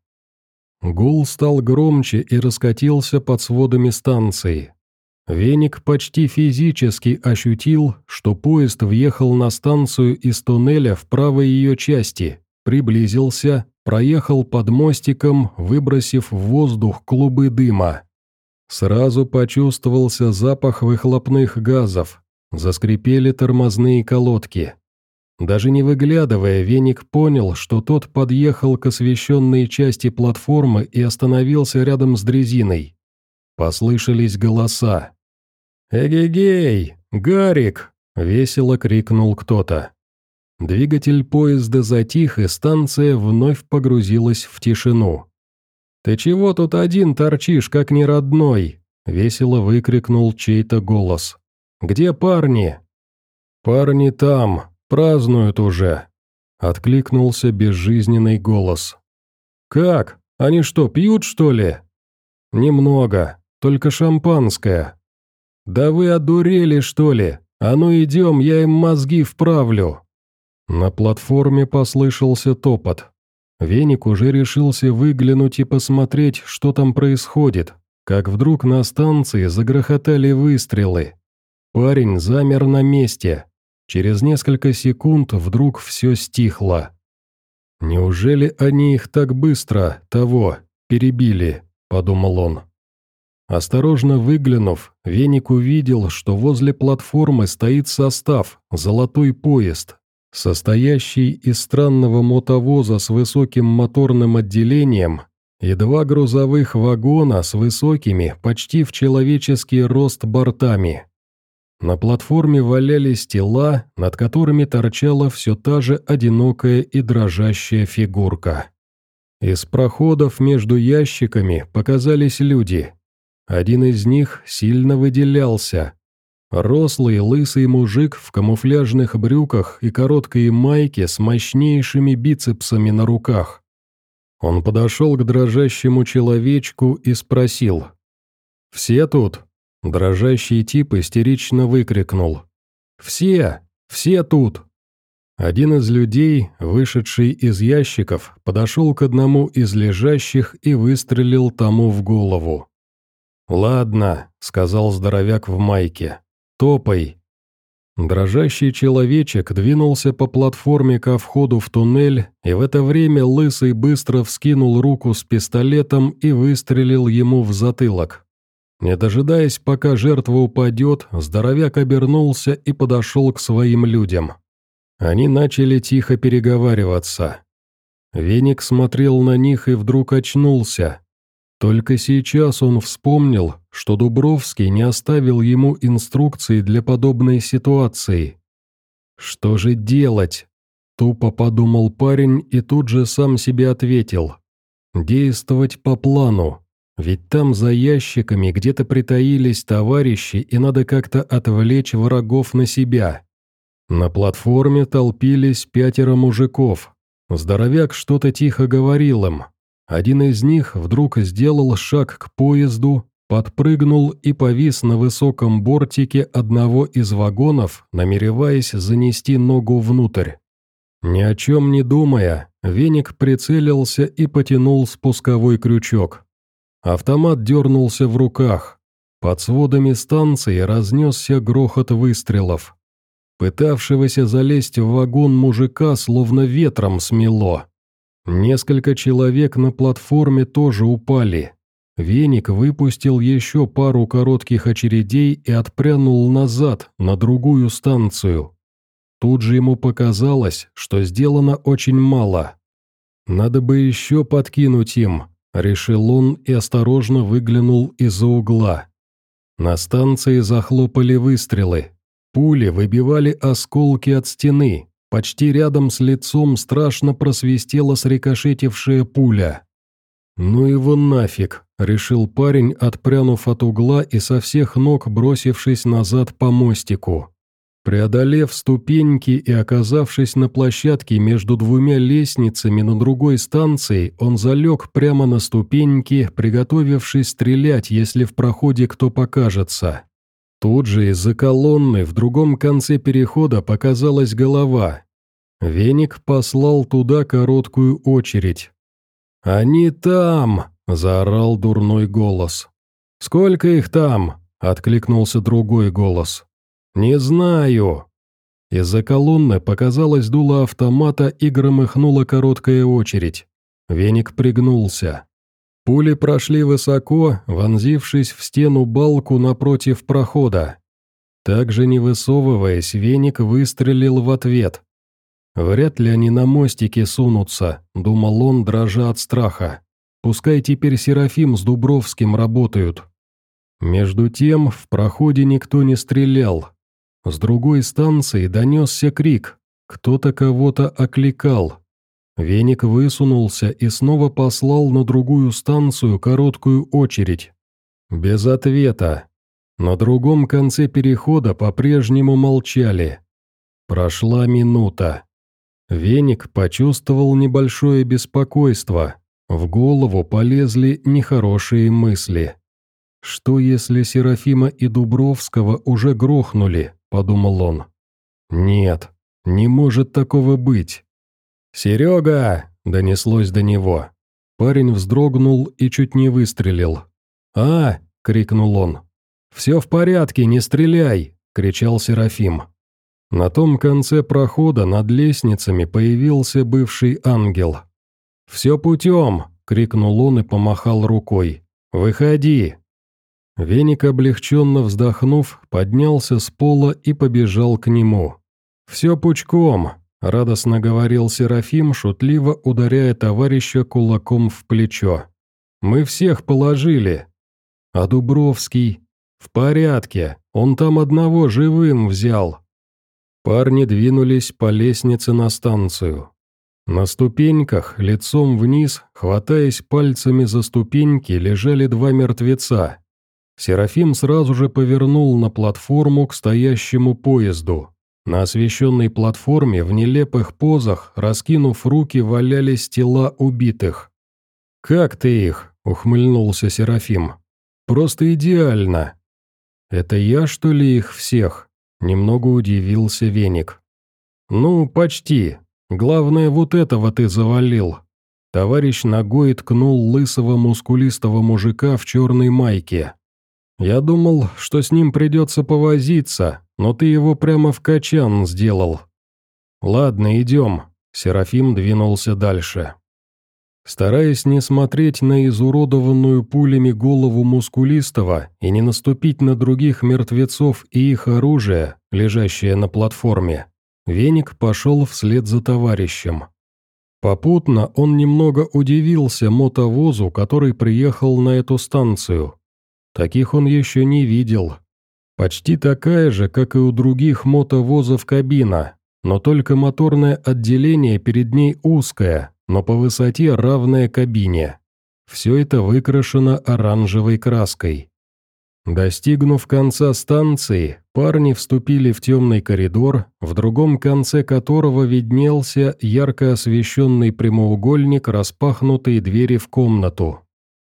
Speaker 1: Гул стал громче и раскатился под сводами станции. Веник почти физически ощутил, что поезд въехал на станцию из туннеля в правой ее части, приблизился, проехал под мостиком, выбросив в воздух клубы дыма. Сразу почувствовался запах выхлопных газов, заскрипели тормозные колодки. Даже не выглядывая, Веник понял, что тот подъехал к освещенной части платформы и остановился рядом с дрезиной. Послышались голоса. «Эгегей! Гарик!» — весело крикнул кто-то. Двигатель поезда затих, и станция вновь погрузилась в тишину. «Ты чего тут один торчишь, как неродной?» — весело выкрикнул чей-то голос. «Где парни?» «Парни там, празднуют уже», — откликнулся безжизненный голос. «Как? Они что, пьют, что ли?» «Немного, только шампанское». «Да вы одурели, что ли? А ну идем, я им мозги вправлю». На платформе послышался топот. Веник уже решился выглянуть и посмотреть, что там происходит, как вдруг на станции загрохотали выстрелы. Парень замер на месте. Через несколько секунд вдруг все стихло. «Неужели они их так быстро, того, перебили?» – подумал он. Осторожно выглянув, Веник увидел, что возле платформы стоит состав «Золотой поезд», состоящий из странного мотовоза с высоким моторным отделением и два грузовых вагона с высокими, почти в человеческий рост бортами. На платформе валялись тела, над которыми торчала все та же одинокая и дрожащая фигурка. Из проходов между ящиками показались люди. Один из них сильно выделялся. Рослый лысый мужик в камуфляжных брюках и короткой майке с мощнейшими бицепсами на руках. Он подошел к дрожащему человечку и спросил: «Все тут?» Дрожащий тип истерично выкрикнул: «Все! Все тут!» Один из людей, вышедший из ящиков, подошел к одному из лежащих и выстрелил тому в голову. «Ладно», — сказал здоровяк в майке, — «топай». Дрожащий человечек двинулся по платформе ко входу в туннель, и в это время лысый быстро вскинул руку с пистолетом и выстрелил ему в затылок. Не дожидаясь, пока жертва упадет, здоровяк обернулся и подошел к своим людям. Они начали тихо переговариваться. Веник смотрел на них и вдруг очнулся. Только сейчас он вспомнил, что Дубровский не оставил ему инструкций для подобной ситуации. «Что же делать?» – тупо подумал парень и тут же сам себе ответил. «Действовать по плану. Ведь там за ящиками где-то притаились товарищи, и надо как-то отвлечь врагов на себя». На платформе толпились пятеро мужиков. Здоровяк что-то тихо говорил им. Один из них вдруг сделал шаг к поезду, подпрыгнул и повис на высоком бортике одного из вагонов, намереваясь занести ногу внутрь. Ни о чем не думая, Веник прицелился и потянул спусковой крючок. Автомат дернулся в руках. Под сводами станции разнесся грохот выстрелов. Пытавшегося залезть в вагон мужика словно ветром смело. Несколько человек на платформе тоже упали. Веник выпустил еще пару коротких очередей и отпрянул назад, на другую станцию. Тут же ему показалось, что сделано очень мало. «Надо бы еще подкинуть им», — решил он и осторожно выглянул из-за угла. На станции захлопали выстрелы. Пули выбивали осколки от стены. Почти рядом с лицом страшно просвистела срикошетившая пуля. «Ну его нафиг», — решил парень, отпрянув от угла и со всех ног бросившись назад по мостику. Преодолев ступеньки и оказавшись на площадке между двумя лестницами на другой станции, он залег прямо на ступеньки, приготовившись стрелять, если в проходе кто покажется. Тут же из-за колонны в другом конце перехода показалась голова. Веник послал туда короткую очередь. «Они там!» – заорал дурной голос. «Сколько их там?» – откликнулся другой голос. «Не знаю». Из-за колонны показалось дуло автомата и громыхнула короткая очередь. Веник пригнулся. Пули прошли высоко, вонзившись в стену балку напротив прохода. Также не высовываясь, Веник выстрелил в ответ. «Вряд ли они на мостике сунутся», — думал он, дрожа от страха. «Пускай теперь Серафим с Дубровским работают». Между тем в проходе никто не стрелял. С другой станции донесся крик. Кто-то кого-то окликал. Веник высунулся и снова послал на другую станцию короткую очередь. Без ответа. На другом конце перехода по-прежнему молчали. Прошла минута. Веник почувствовал небольшое беспокойство. В голову полезли нехорошие мысли. «Что, если Серафима и Дубровского уже грохнули?» – подумал он. «Нет, Не может такого быть. «Серега!» — донеслось до него. Парень вздрогнул и чуть не выстрелил. «А!» — крикнул он. «Все в порядке, не стреляй!» — кричал Серафим. На том конце прохода над лестницами появился бывший ангел. «Все путем!» — крикнул он и помахал рукой. «Выходи!» Веник, облегченно вздохнув, поднялся с пола и побежал к нему. «Все пучком!» — радостно говорил Серафим, шутливо ударяя товарища кулаком в плечо. «Мы всех положили!» «А Дубровский?» «В порядке, он там одного живым взял!» Парни двинулись по лестнице на станцию. На ступеньках, лицом вниз, хватаясь пальцами за ступеньки, лежали два мертвеца. Серафим сразу же повернул на платформу к стоящему поезду. На освещенной платформе в нелепых позах, раскинув руки, валялись тела убитых. «Как ты их?» — ухмыльнулся Серафим. «Просто идеально!» «Это я, что ли, их всех?» — немного удивился Веник. «Ну, почти. Главное, вот этого ты завалил». Товарищ ногой ткнул лысого мускулистого мужика в черной майке. «Я думал, что с ним придется повозиться, но ты его прямо в качан сделал». «Ладно, идем», — Серафим двинулся дальше. Стараясь не смотреть на изуродованную пулями голову мускулистого и не наступить на других мертвецов и их оружие, лежащее на платформе, Веник пошел вслед за товарищем. Попутно он немного удивился мотовозу, который приехал на эту станцию. Таких он еще не видел. Почти такая же, как и у других мотовозов кабина, но только моторное отделение перед ней узкое, но по высоте равное кабине. Все это выкрашено оранжевой краской. Достигнув конца станции, парни вступили в темный коридор, в другом конце которого виднелся ярко освещенный прямоугольник распахнутой двери в комнату.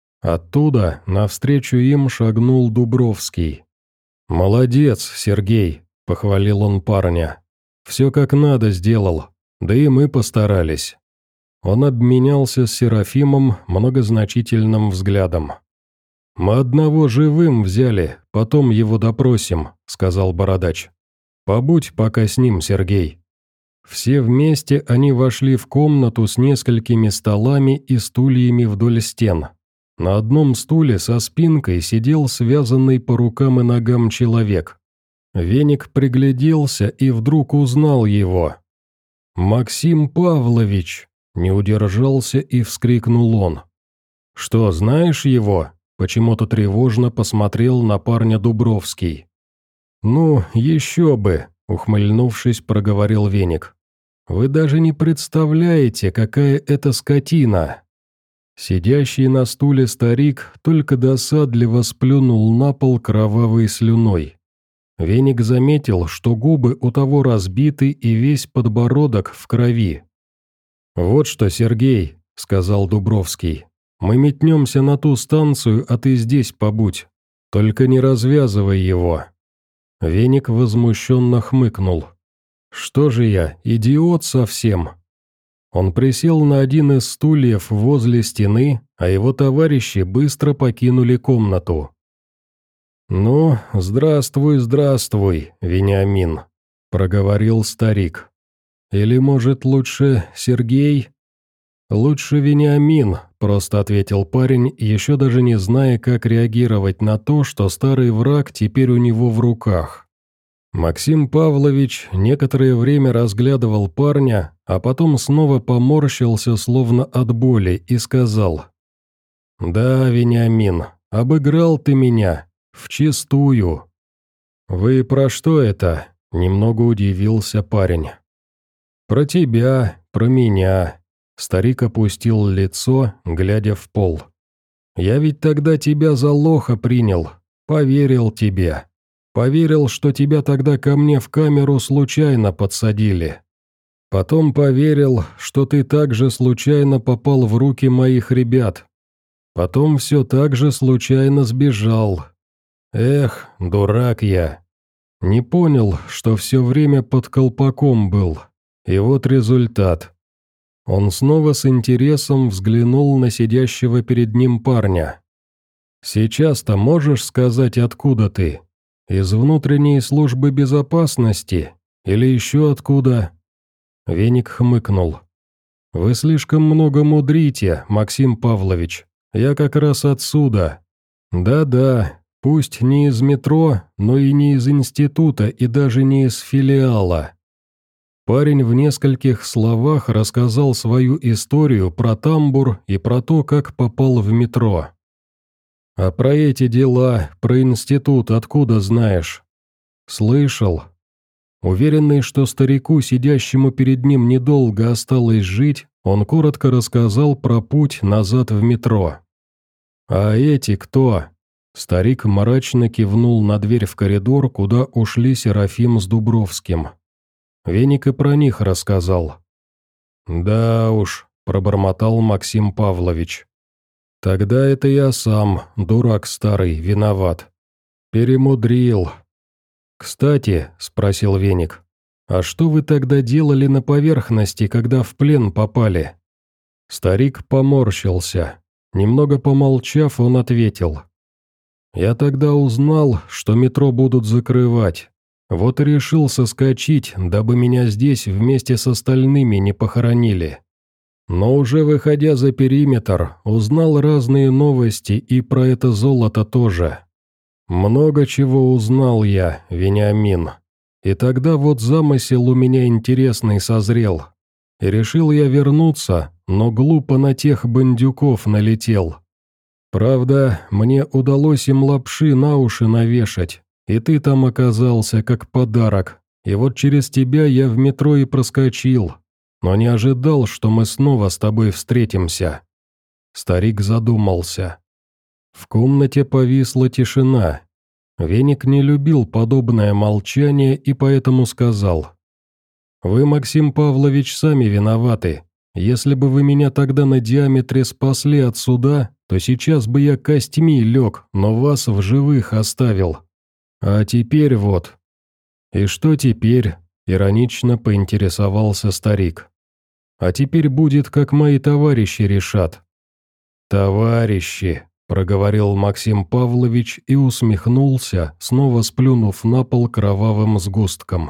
Speaker 1: Оттуда навстречу им шагнул Дубровский. «Молодец, Сергей», — похвалил он парня. «Все как надо сделал, да и мы постарались». Он обменялся с Серафимом многозначительным взглядом. «Мы одного живым взяли, потом его допросим», — сказал Бородач. «Побудь пока с ним, Сергей». Все вместе они вошли в комнату с несколькими столами и стульями вдоль стен. На одном стуле со спинкой сидел связанный по рукам и ногам человек. Веник пригляделся и вдруг узнал его. «Максим Павлович!» — не удержался и вскрикнул он. «Что, знаешь его?» — почему-то тревожно посмотрел на парня Дубровский. «Ну, еще бы!» — ухмыльнувшись, проговорил Веник. «Вы даже не представляете, какая это скотина!» Сидящий на стуле старик только досадливо сплюнул на пол кровавой слюной. Веник заметил, что губы у того разбиты и весь подбородок в крови. «Вот что, Сергей», — сказал Дубровский, — «мы метнемся на ту станцию, а ты здесь побудь. Только не развязывай его». Веник возмущенно хмыкнул. «Что же я, идиот совсем?» Он присел на один из стульев возле стены, а его товарищи быстро покинули комнату. «Ну, здравствуй, здравствуй, Вениамин», — проговорил старик. «Или, может, лучше Сергей?» «Лучше Вениамин», — просто ответил парень, еще даже не зная, как реагировать на то, что старый враг теперь у него в руках. Максим Павлович некоторое время разглядывал парня, а потом снова поморщился, словно от боли, и сказал: «Да, Вениамин, обыграл ты меня, вчистую». «Вы про что это?» — немного удивился парень. «Про тебя, про меня», — старик опустил лицо, глядя в пол. «Я ведь тогда тебя за лоха принял, поверил тебе. Поверил, что тебя тогда ко мне в камеру случайно подсадили. Потом поверил, что ты также случайно попал в руки моих ребят. Потом все так же случайно сбежал. Эх, дурак я. Не понял, что все время под колпаком был, И вот результат. Он снова с интересом взглянул на сидящего перед ним парня. «Сейчас-то можешь сказать, откуда ты? Из внутренней службы безопасности? Или еще откуда?» Веник хмыкнул. «Вы слишком много мудрите, Максим Павлович. Я как раз отсюда. Да-да, пусть не из метро, но и не из института, и даже не из филиала». Парень в нескольких словах рассказал свою историю про тамбур и про то, как попал в метро. «А про эти дела, про институт откуда знаешь?» «Слышал». Уверенный, что старику, сидящему перед ним, недолго осталось жить, он коротко рассказал про путь назад в метро. «А эти кто?» Старик мрачно кивнул на дверь в коридор, куда ушли Серафим с Дубровским. Веник и про них рассказал. «Да уж», — пробормотал Максим Павлович. «Тогда это я сам, дурак старый, виноват. Перемудрил». «Кстати», — спросил Веник, — «а что вы тогда делали на поверхности, когда в плен попали?» Старик поморщился. Немного помолчав, он ответил. «Я тогда узнал, что метро будут закрывать. Вот и решил соскочить, дабы меня здесь вместе с остальными не похоронили. Но уже выходя за периметр, узнал разные новости и про это золото тоже. Много чего узнал я, Вениамин. И тогда вот замысел у меня интересный созрел. И решил я вернуться, но глупо на тех бандюков налетел. Правда, мне удалось им лапши на уши навешать. И ты там оказался как подарок, и вот через тебя я в метро и проскочил, но не ожидал, что мы снова с тобой встретимся». Старик задумался. В комнате повисла тишина. Веник не любил подобное молчание и поэтому сказал. «Вы, Максим Павлович, сами виноваты. Если бы вы меня тогда на диаметре спасли от суда, то сейчас бы я костьми лег, но вас в живых оставил. А теперь вот». «И что теперь?» – иронично поинтересовался старик. «А теперь будет, как мои товарищи решат». «Товарищи», – проговорил Максим Павлович и усмехнулся, снова сплюнув на пол кровавым сгустком.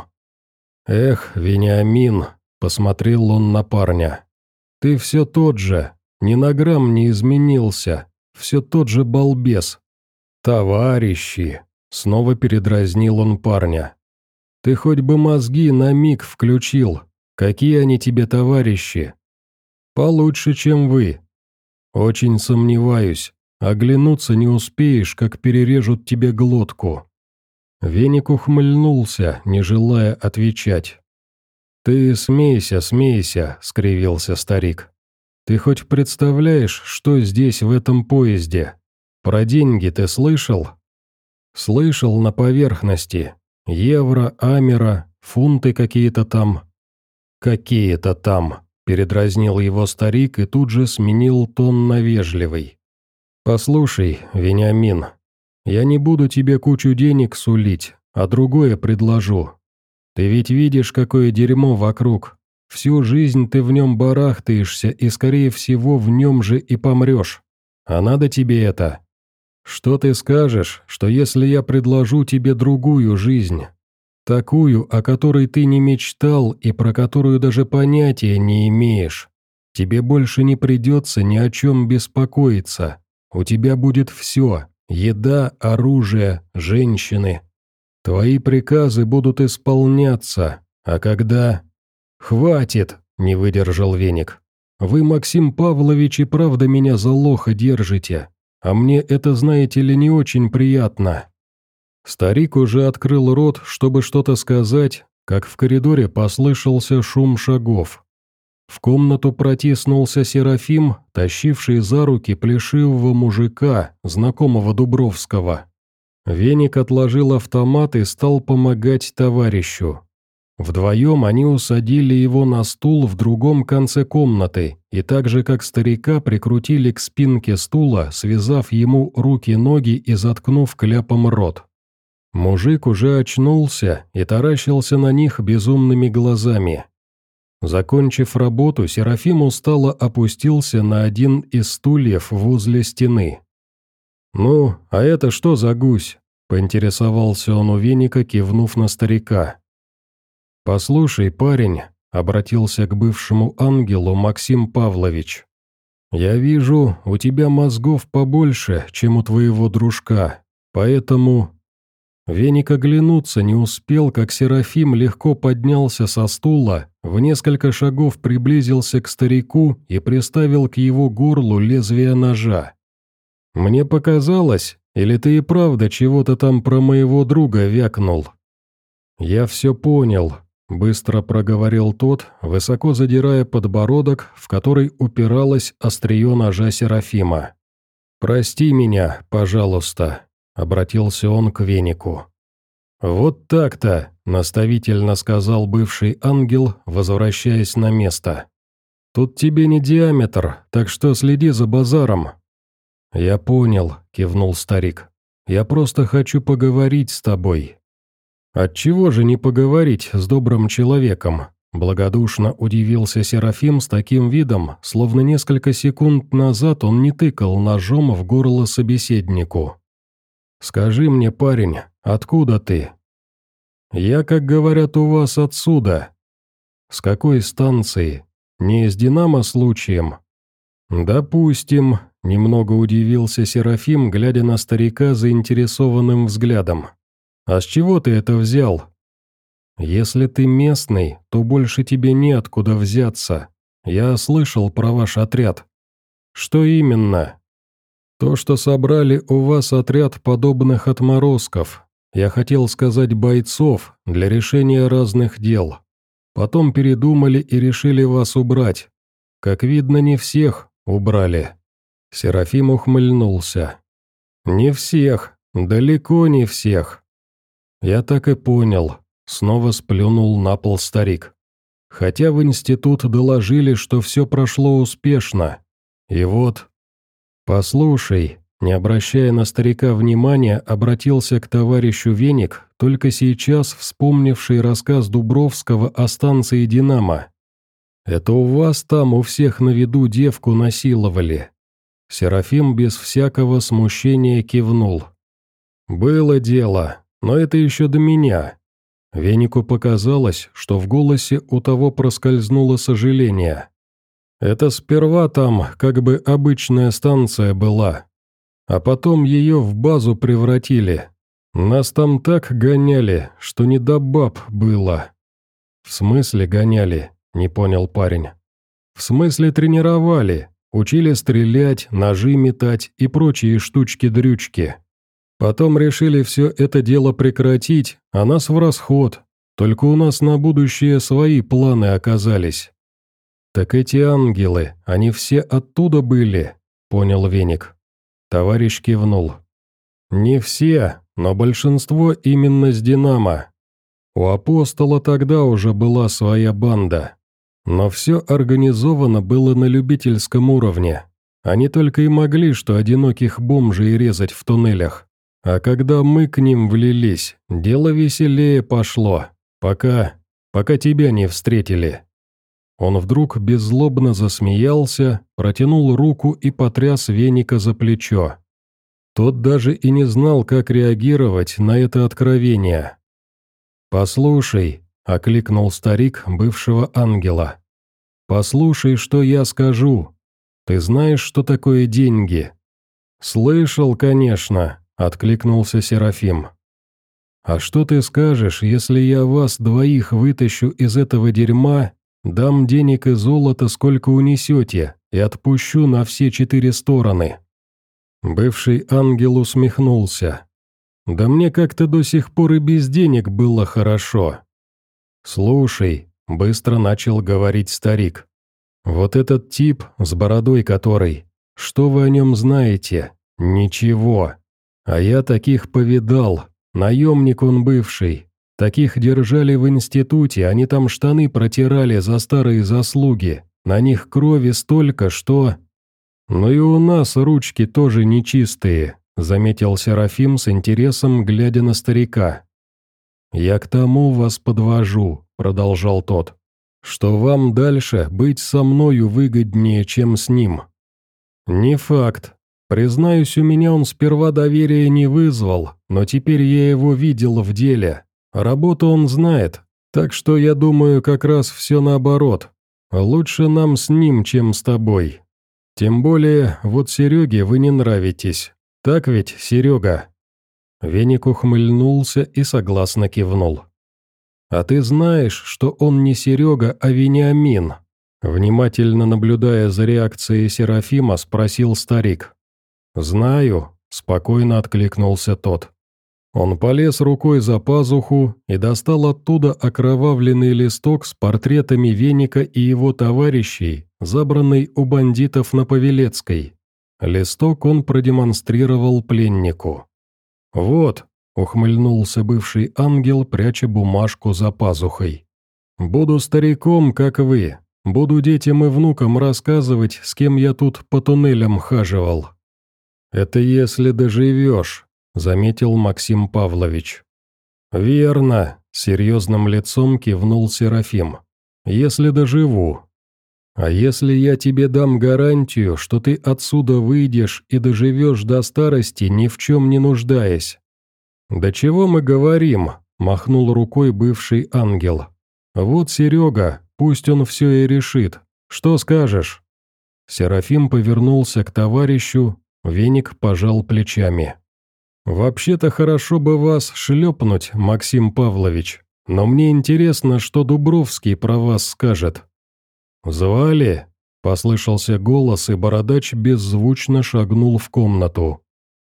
Speaker 1: «Эх, Вениамин», – посмотрел он на парня, – «ты все тот же, ни на грамм не изменился, все тот же балбес». «Товарищи», – снова передразнил он парня. «Ты хоть бы мозги на миг включил. Какие они тебе товарищи?» «Получше, чем вы». «Очень сомневаюсь. Оглянуться не успеешь, как перережут тебе глотку». Веник ухмыльнулся, не желая отвечать. «Ты смейся, смейся», — скривился старик. «Ты хоть представляешь, что здесь в этом поезде? Про деньги ты слышал?» «Слышал на поверхности. Евро, амера, фунты какие-то там». «Какие-то там», — передразнил его старик и тут же сменил тон на вежливый. «Послушай, Вениамин, я не буду тебе кучу денег сулить, а другое предложу. Ты ведь видишь, какое дерьмо вокруг. Всю жизнь ты в нем барахтаешься и, скорее всего, в нем же и помрешь. А надо тебе это? Что ты скажешь, что если я предложу тебе другую жизнь? Такую, о которой ты не мечтал и про которую даже понятия не имеешь. Тебе больше не придется ни о чем беспокоиться. У тебя будет все – еда, оружие, женщины. Твои приказы будут исполняться, а когда… «Хватит!» – не выдержал Веник. «Вы, Максим Павлович, и правда меня за лоха держите, а мне это, знаете ли, не очень приятно». Старик уже открыл рот, чтобы что-то сказать, как в коридоре послышался шум шагов. В комнату протиснулся Серафим, тащивший за руки плешивого мужика, знакомого Дубровского. Веник отложил автомат и стал помогать товарищу. Вдвоем они усадили его на стул в другом конце комнаты и так же, как старика, прикрутили к спинке стула, связав ему руки-ноги и заткнув кляпом рот. Мужик уже очнулся и таращился на них безумными глазами. Закончив работу, Серафим устало опустился на один из стульев возле стены. «Ну, а это что за гусь?» – поинтересовался он у веника, кивнув на старика. «Послушай, парень», – обратился к бывшему ангелу Максим Павлович, – «я вижу, у тебя мозгов побольше, чем у твоего дружка, поэтому...» Веник оглянуться не успел, как Серафим легко поднялся со стула, в несколько шагов приблизился к старику и приставил к его горлу лезвие ножа. «Мне показалось, или ты и правда чего-то там про моего друга вякнул?» «Я все понял», — быстро проговорил тот, высоко задирая подбородок, в который упиралось острие ножа Серафима. «Прости меня, пожалуйста», — обратился он к венику. «Вот так-то», — наставительно сказал бывший ангел, возвращаясь на место. «Тут тебе не диаметр, так что следи за базаром». «Я понял», — кивнул старик. «Я просто хочу поговорить с тобой». «Отчего же не поговорить с добрым человеком?» Благодушно удивился Серафим с таким видом, словно несколько секунд назад он не тыкал ножом в горло собеседнику. «Скажи мне, парень, откуда ты?» «Я, как говорят у вас, отсюда». «С какой станции? Не из «Динамо» случаем?» «Допустим», — немного удивился Серафим, глядя на старика заинтересованным взглядом. «А с чего ты это взял?» «Если ты местный, то больше тебе неоткуда взяться. Я слышал про ваш отряд». «Что именно?» «То, что собрали у вас отряд подобных отморозков. Я хотел сказать бойцов для решения разных дел. Потом передумали и решили вас убрать. Как видно, не всех убрали». Серафим ухмыльнулся. «Не всех, далеко не всех». «Я так и понял», — снова сплюнул на пол старик. «Хотя в институт доложили, что все прошло успешно. И вот...» «Послушай», — не обращая на старика внимания, обратился к товарищу Веник, только сейчас вспомнивший рассказ Дубровского о станции «Динамо». «Это у вас там у всех на виду девку насиловали?» Серафим без всякого смущения кивнул. «Было дело, но это еще до меня». Венику показалось, что в голосе у того проскользнуло сожаление. «Это сперва там как бы обычная станция была, а потом ее в базу превратили. Нас там так гоняли, что не до баб было». «В смысле гоняли?» – не понял парень. «В смысле тренировали, учили стрелять, ножи метать и прочие штучки-дрючки. Потом решили все это дело прекратить, а нас в расход, только у нас на будущее свои планы оказались». «Так эти ангелы, они все оттуда были?» – понял Веник. Товарищ кивнул. «Не все, но большинство именно с «Динамо». У Апостола тогда уже была своя банда. Но все организовано было на любительском уровне. Они только и могли что одиноких бомжей резать в туннелях. А когда мы к ним влились, дело веселее пошло, пока... пока тебя не встретили». Он вдруг беззлобно засмеялся, протянул руку и потряс Веника за плечо. Тот даже и не знал, как реагировать на это откровение. «Послушай», — окликнул старик бывшего ангела, — «послушай, что я скажу. Ты знаешь, что такое деньги?» «Слышал, конечно», — откликнулся Серафим. «А что ты скажешь, если я вас двоих вытащу из этого дерьма, дам денег и золота, сколько унесете, и отпущу на все четыре стороны?» Бывший ангел усмехнулся. «Да мне как-то до сих пор и без денег было хорошо». «Слушай», — быстро начал говорить старик, — «вот этот тип, с бородой который, что вы о нем знаете? Ничего. А я таких повидал, наемник он бывший. Таких держали в институте, они там штаны протирали за старые заслуги, на них крови столько, что...» «Ну и у нас ручки тоже нечистые», — заметил Серафим с интересом, глядя на старика. «Я к тому вас подвожу», — продолжал тот, что вам дальше быть со мною выгоднее, чем с ним. Не факт. Признаюсь, у меня он сперва доверия не вызвал, но теперь я его видел в деле. Работу он знает, так что я думаю, как раз все наоборот. Лучше нам с ним, чем с тобой. Тем более, вот Сереге вы не нравитесь. Так ведь, Серега?» Веник ухмыльнулся и согласно кивнул. «А ты знаешь, что он не Серега, а Вениамин?» Внимательно наблюдая за реакцией Серафима, спросил старик. «Знаю», — спокойно откликнулся тот. Он полез рукой за пазуху и достал оттуда окровавленный листок с портретами Веника и его товарищей, забранный у бандитов на Павелецкой. Листок он продемонстрировал пленнику. «Вот», — ухмыльнулся бывший ангел, пряча бумажку за пазухой. «Буду стариком, как вы. Буду детям и внукам рассказывать, с кем я тут по туннелям хаживал». «Это если доживешь», — заметил Максим Павлович. «Верно», — серьезным лицом кивнул Серафим. «Если доживу. А если я тебе дам гарантию, что ты отсюда выйдешь и доживешь до старости, ни в чем не нуждаясь?» «Да чего мы говорим?» — махнул рукой бывший ангел. «Вот Серега, пусть он все и решит. Что скажешь?» Серафим повернулся к товарищу, Веник пожал плечами. «Вообще-то хорошо бы вас шлепнуть, Максим Павлович, но мне интересно, что Дубровский про вас скажет». «Звали?» — послышался голос, и бородач беззвучно шагнул в комнату.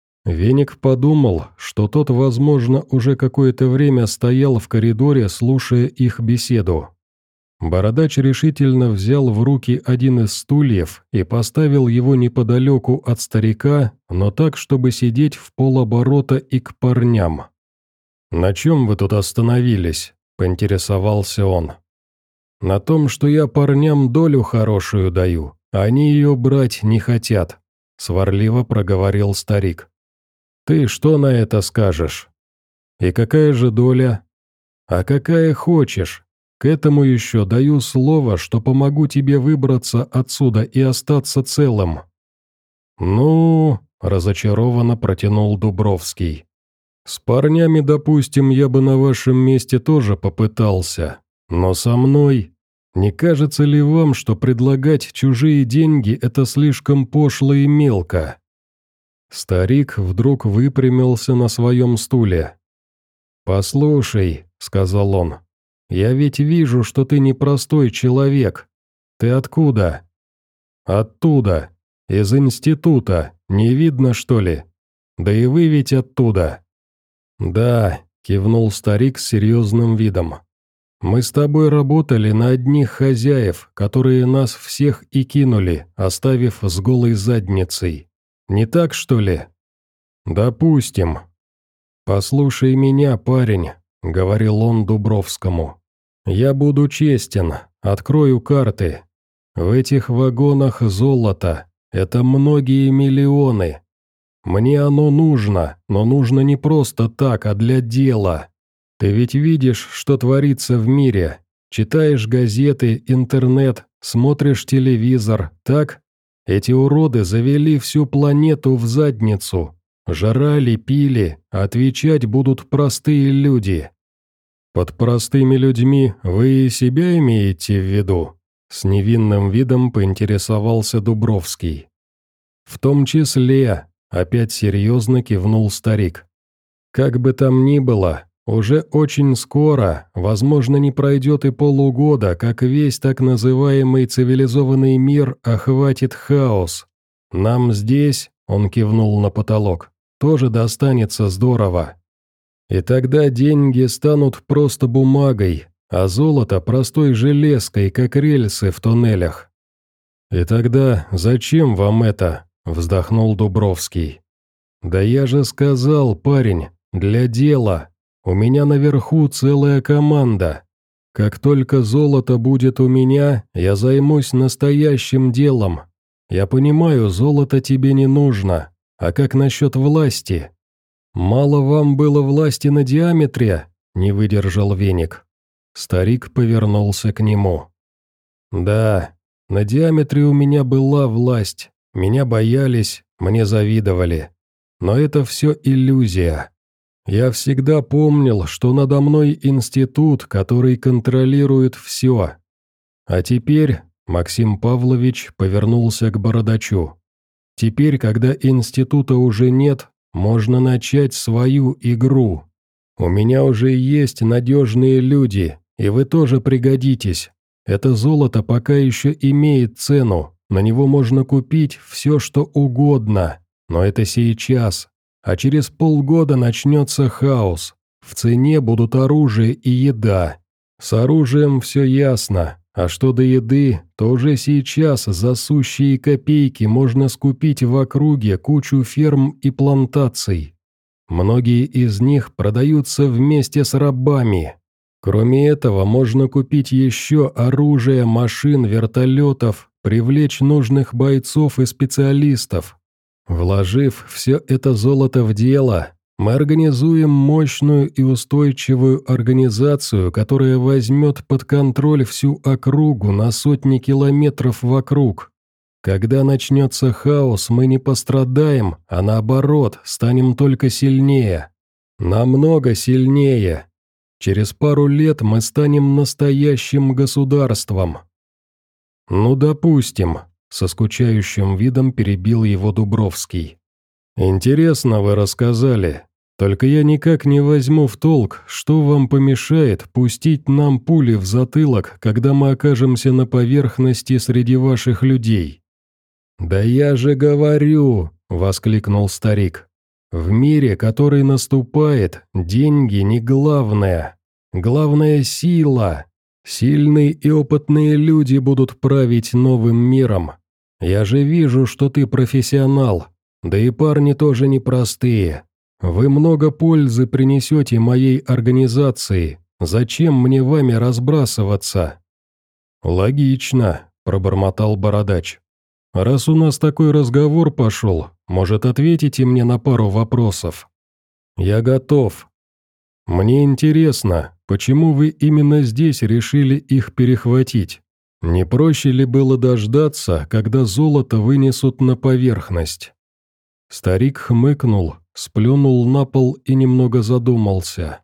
Speaker 1: Веник подумал, что тот, возможно, уже какое-то время стоял в коридоре, слушая их беседу. Бородач решительно взял в руки один из стульев и поставил его неподалеку от старика, но так, чтобы сидеть в полоборота и к парням. «На чем вы тут остановились?» — поинтересовался он. «На том, что я парням долю хорошую даю, а они ее брать не хотят», — сварливо проговорил старик. «Ты что на это скажешь?» «И какая же доля?» «А какая хочешь. К этому еще даю слово, что помогу тебе выбраться отсюда и остаться целым». «Ну...» — разочарованно протянул Дубровский. «С парнями, допустим, я бы на вашем месте тоже попытался, но со мной... Не кажется ли вам, что предлагать чужие деньги — это слишком пошло и мелко?» Старик вдруг выпрямился на своем стуле. «Послушай», — сказал он, — «я ведь вижу, что ты непростой человек. Ты откуда?» «Оттуда. Из института. Не видно, что ли? Да и вы ведь оттуда». «Да», — кивнул старик с серьезным видом. «Мы с тобой работали на одних хозяев, которые нас всех и кинули, оставив с голой задницей. Не так, что ли?» «Допустим». «Послушай меня, парень», — говорил он Дубровскому. «Я буду честен, открою карты. В этих вагонах золото, это многие миллионы. Мне оно нужно, но нужно не просто так, а для дела. Ты ведь видишь, что творится в мире, читаешь газеты, интернет, смотришь телевизор, так? Эти уроды завели всю планету в задницу. Жрали, пили, а отвечать будут простые люди». «Под простыми людьми вы и себя имеете в виду?» С невинным видом поинтересовался Дубровский. «В том числе», — опять серьезно кивнул старик. «Как бы там ни было, уже очень скоро, возможно, не пройдет и полугода, как весь так называемый цивилизованный мир охватит хаос. Нам здесь, — он кивнул на потолок, — тоже достанется здорово. И тогда деньги станут просто бумагой, а золото простой железкой, как рельсы в туннелях». «И тогда зачем вам это?» — вздохнул Дубровский. «Да я же сказал, парень, для дела. У меня наверху целая команда. Как только золото будет у меня, я займусь настоящим делом. Я понимаю, золото тебе не нужно. А как насчет власти? Мало вам было власти на диаметре?» — не выдержал Веник. Старик повернулся к нему. Да, на диаметре у меня была власть, меня боялись, мне завидовали. Но это все иллюзия. Я всегда помнил, что надо мной институт, который контролирует все. А теперь Максим Павлович повернулся к бородачу. Теперь, когда института уже нет, можно начать свою игру. У меня уже есть надежные люди, и вы тоже пригодитесь. Это золото пока еще имеет цену, на него можно купить все, что угодно, но это сейчас. А через полгода начнется хаос. В цене будут оружие и еда. С оружием все ясно, а что до еды, то уже сейчас за сущие копейки можно скупить в округе кучу ферм и плантаций. Многие из них продаются вместе с рабами. Кроме этого, можно купить еще оружие, машин, вертолетов, привлечь нужных бойцов и специалистов. Вложив все это золото в дело, мы организуем мощную и устойчивую организацию, которая возьмет под контроль всю округу на сотни километров вокруг. Когда начнется хаос, мы не пострадаем, а наоборот, станем только сильнее. Намного сильнее. Через пару лет мы станем настоящим государством. Ну, допустим, со скучающим видом перебил его Дубровский. Интересно вы рассказали, только я никак не возьму в толк, что вам помешает пустить нам пули в затылок, когда мы окажемся на поверхности среди ваших людей. «Да я же говорю!» — воскликнул старик. «В мире, который наступает, деньги не главное. Главное — сила. Сильные и опытные люди будут править новым миром. Я же вижу, что ты профессионал, да и парни тоже непростые. Вы много пользы принесете моей организации. Зачем мне вами разбрасываться?» «Логично», — пробормотал бородач. «Раз у нас такой разговор пошел, может, ответите мне на пару вопросов?» «Я готов. Мне интересно, почему вы именно здесь решили их перехватить? Не проще ли было дождаться, когда золото вынесут на поверхность?» Старик хмыкнул, сплюнул на пол и немного задумался.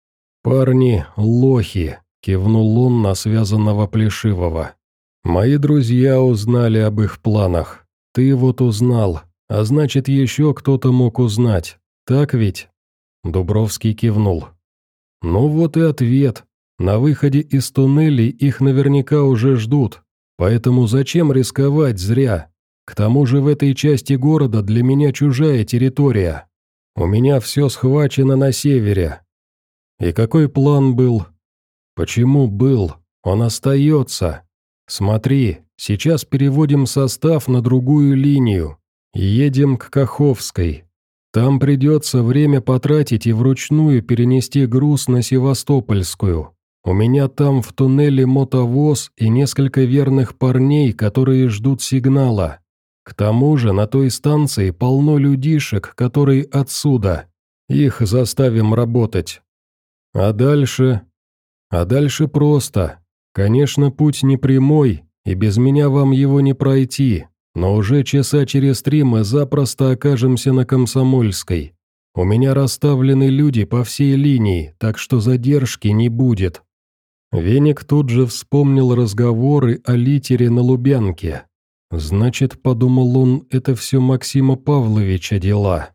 Speaker 1: «Парни — лохи», — кивнул он на связанного Плешивого. «Мои друзья узнали об их планах. Ты вот узнал, а значит, еще кто-то мог узнать. Так ведь?» Дубровский кивнул. «Ну вот и ответ. На выходе из туннелей их наверняка уже ждут. Поэтому зачем рисковать зря? К тому же в этой части города для меня чужая территория. У меня все схвачено на севере». «И какой план был?» «Почему был? Он остается. Смотри, сейчас переводим состав на другую линию и едем к Каховской. Там придется время потратить и вручную перенести груз на Севастопольскую. У меня там в туннеле мотовоз и несколько верных парней, которые ждут сигнала. К тому же на той станции полно людишек, которые отсюда. Их заставим работать. А дальше? А дальше просто. Конечно, путь не прямой, и без меня вам его не пройти, но уже часа через три мы запросто окажемся на Комсомольской. У меня расставлены люди по всей линии, так что задержки не будет». Веник тут же вспомнил разговоры о литере на Лубянке. Значит, подумал он, это все Максима Павловича дела.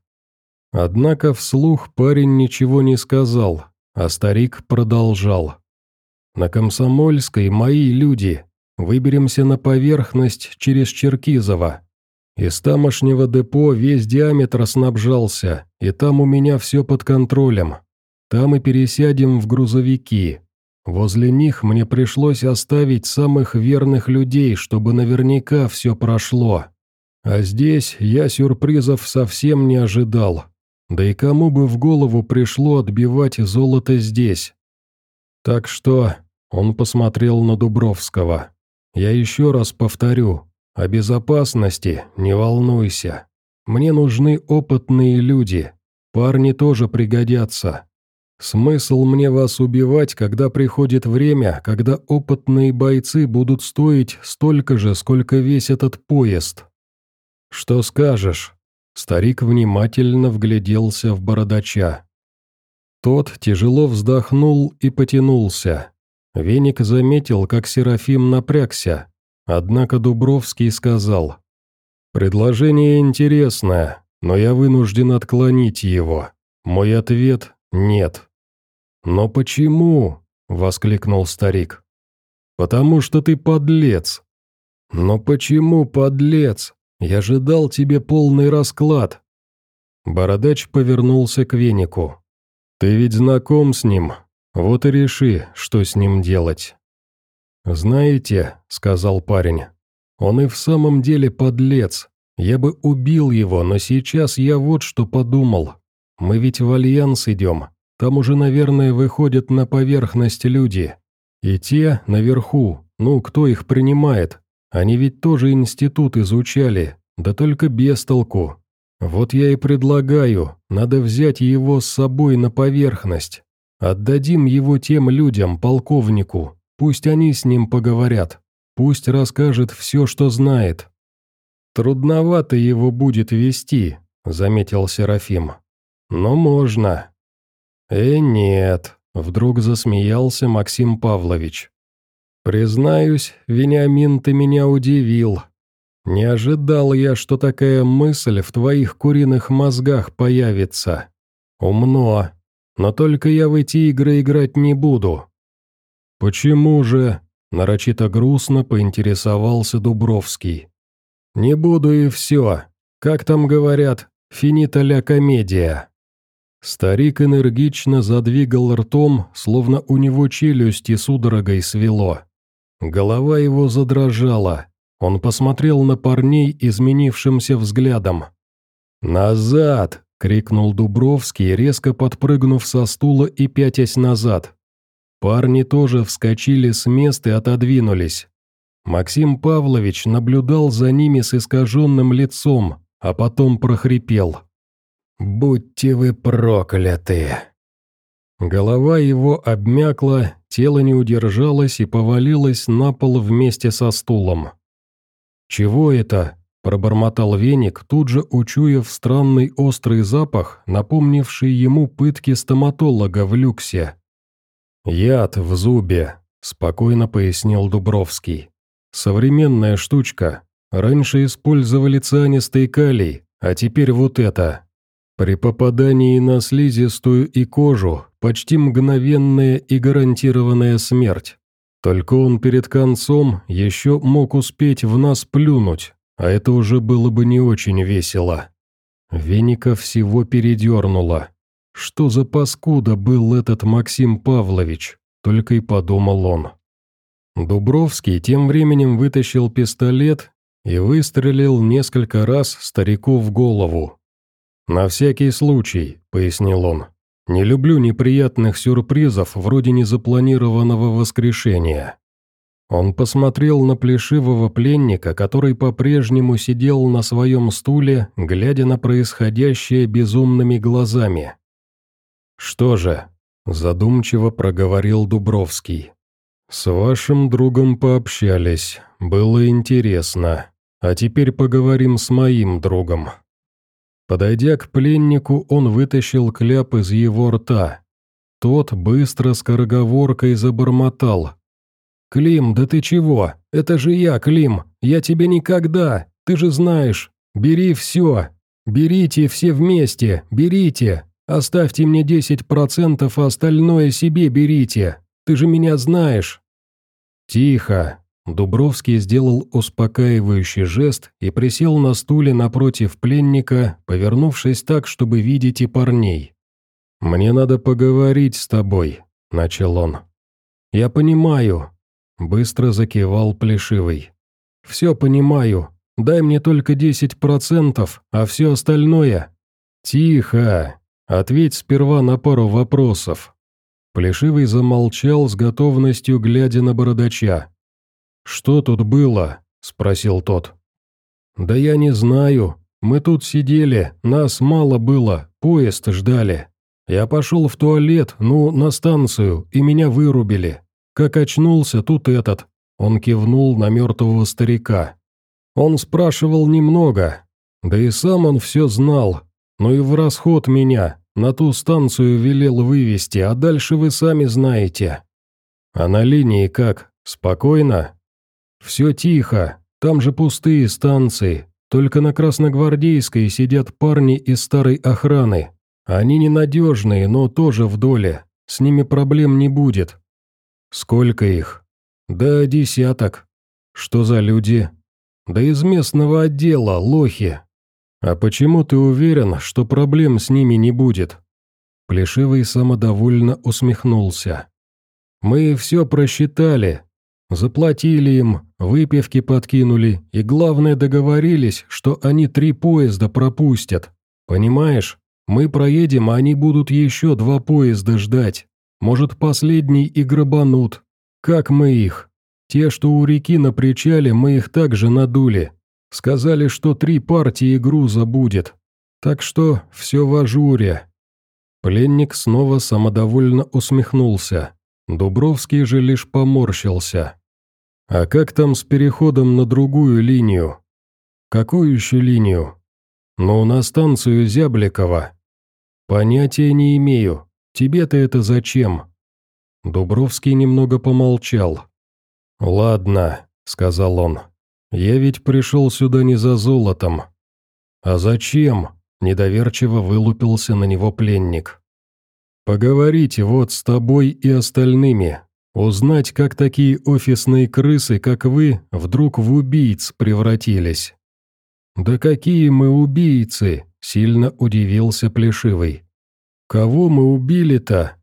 Speaker 1: Однако вслух парень ничего не сказал, а старик продолжал. «На Комсомольской мои люди. Выберемся на поверхность через Черкизово. Из тамошнего депо весь диаметр снабжался, и там у меня все под контролем. Там и пересядем в грузовики. Возле них мне пришлось оставить самых верных людей, чтобы наверняка все прошло. А здесь я сюрпризов совсем не ожидал. Да и кому бы в голову пришло отбивать золото здесь? Так что...» Он посмотрел на Дубровского. «Я еще раз повторю, о безопасности не волнуйся. Мне нужны опытные люди, парни тоже пригодятся. Смысл мне вас убивать, когда приходит время, когда опытные бойцы будут стоить столько же, сколько весь этот поезд? Что скажешь?» Старик внимательно вгляделся в бородача. Тот тяжело вздохнул и потянулся. Веник заметил, как Серафим напрягся, однако Дубровский сказал: «Предложение интересное, но я вынужден отклонить его. Мой ответ – нет». «Но почему?» – воскликнул старик. «Потому что ты подлец». «Но почему подлец? Я же дал тебе полный расклад». Бородач повернулся к Венику. «Ты ведь знаком с ним, вот и реши, что с ним делать». «Знаете», — сказал парень, — «он и в самом деле подлец. Я бы убил его, но сейчас я вот что подумал. Мы ведь в альянс идем, там уже, наверное, выходят на поверхность люди. И те наверху, ну, кто их принимает, они ведь тоже институт изучали, да только без толку. Вот я и предлагаю, надо взять его с собой на поверхность. Отдадим его тем людям, полковнику, пусть они с ним поговорят, пусть расскажет все, что знает». «Трудновато его будет вести», — заметил Серафим. «Но можно». «Э, нет», — вдруг засмеялся Максим Павлович. «Признаюсь, Вениамин, ты меня удивил. Не ожидал я, что такая мысль в твоих куриных мозгах появится. Умно, но только я в эти игры играть не буду». «Почему же?» – нарочито грустно поинтересовался Дубровский. «Не буду и все. Как там говорят, финита ля комедия». Старик энергично задвигал ртом, словно у него челюсти судорогой свело. Голова его задрожала. Он посмотрел на парней изменившимся взглядом. «Назад!» — крикнул Дубровский, резко подпрыгнув со стула и пятясь назад. Парни тоже вскочили с места и отодвинулись. Максим Павлович наблюдал за ними с искаженным лицом, а потом прохрипел: «Будьте вы прокляты!» Голова его обмякла, тело не удержалось и повалилось на пол вместе со стулом. «Чего это?» – пробормотал Веник, тут же учуяв странный острый запах, напомнивший ему пытки стоматолога в люксе. «Яд в зубе», – спокойно пояснил Дубровский. «Современная штучка. Раньше использовали цианистый калий, а теперь вот это. При попадании на слизистую и кожу почти мгновенная и гарантированная смерть. Только он перед концом еще мог успеть в нас плюнуть, а это уже было бы не очень весело». Веника всего передернуло. Что за паскуда был этот Максим Павлович, только и подумал он. Дубровский тем временем вытащил пистолет и выстрелил несколько раз старику в голову. «На всякий случай», — пояснил он, — «не люблю неприятных сюрпризов вроде незапланированного воскрешения». Он посмотрел на плешивого пленника, который по-прежнему сидел на своем стуле, глядя на происходящее безумными глазами. «Что же?» – задумчиво проговорил Дубровский. «С вашим другом пообщались, было интересно, а теперь поговорим с моим другом». Подойдя к пленнику, он вытащил кляп из его рта. Тот быстро скороговоркой забормотал: «Клим, да ты чего? Это же я, Клим, я тебе никогда, ты же знаешь, бери все, берите все вместе, берите, оставьте мне десять процентов, а остальное себе берите, ты же меня знаешь». «Тихо!» Дубровский сделал успокаивающий жест и присел на стуле напротив пленника, повернувшись так, чтобы видеть и парней. «Мне надо поговорить с тобой», — начал он. «Я понимаю», — быстро закивал Плешивый. «Все понимаю, дай мне только десять процентов, а все остальное...» «Тихо! Ответь сперва на пару вопросов». Плешивый замолчал с готовностью, глядя на бородача. «Что тут было?» – спросил тот. «Да я не знаю. Мы тут сидели, нас мало было, поезд ждали. Я пошел в туалет, ну, на станцию, и меня вырубили. Как очнулся, тут этот». Он кивнул на мертвого старика. Он спрашивал немного, да и сам он все знал, но и в расход меня на ту станцию велел вывести, а дальше вы сами знаете. А на линии как, спокойно? Все тихо, там же пустые станции, только на Красногвардейской сидят парни из старой охраны. Они ненадежные, но тоже в доле, с ними проблем не будет. Сколько их? Да десяток. Что за люди? Да из местного отдела, лохи. А почему ты уверен, что проблем с ними не будет? Плешивый самодовольно усмехнулся. Мы все просчитали. Заплатили им, выпивки подкинули, и главное договорились, что они три поезда пропустят. Понимаешь, мы проедем, а они будут еще два поезда ждать. Может, последний и грабанут. Как мы их? Те, что у реки на причале, мы их также надули. Сказали, что три партии груза будет. Так что все в ажуре». Пленник снова самодовольно усмехнулся. Дубровский же лишь поморщился. «А как там с переходом на другую линию?» «Какую еще линию?» «Ну, на станцию Зябликова». «Понятия не имею. Тебе-то это зачем?» Дубровский немного помолчал. «Ладно», — сказал он, — «я ведь пришел сюда не за золотом». «А зачем?» — недоверчиво вылупился на него пленник. «Поговорить вот с тобой и остальными, узнать, как такие офисные крысы, как вы, вдруг в убийц превратились». «Да какие мы убийцы!» — сильно удивился Плешивый. «Кого мы убили-то?»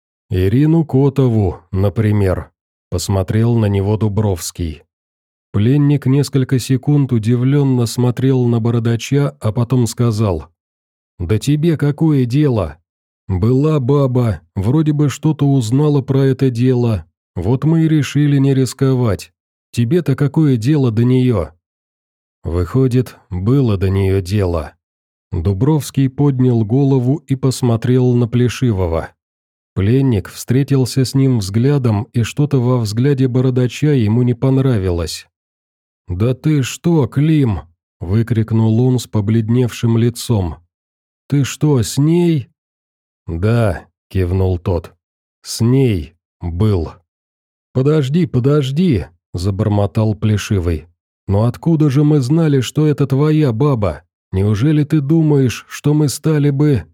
Speaker 1: «Ирину Котову, например», — посмотрел на него Дубровский. Пленник несколько секунд удивленно смотрел на бородача, а потом сказал: «Да тебе какое дело? Была баба, вроде бы что-то узнала про это дело, вот мы и решили не рисковать. Тебе-то какое дело до нее?» Выходит, было до нее дело. Дубровский поднял голову и посмотрел на Плешивого. Пленник встретился с ним взглядом, и что-то во взгляде бородача ему не понравилось. «Да ты что, Клим?» – выкрикнул он с побледневшим лицом. «Ты что, с ней?» «Да», – кивнул тот, – «с ней был». «Подожди, подожди», – забормотал Плешивый. «Но откуда же мы знали, что это твоя баба? Неужели ты думаешь, что мы стали бы...»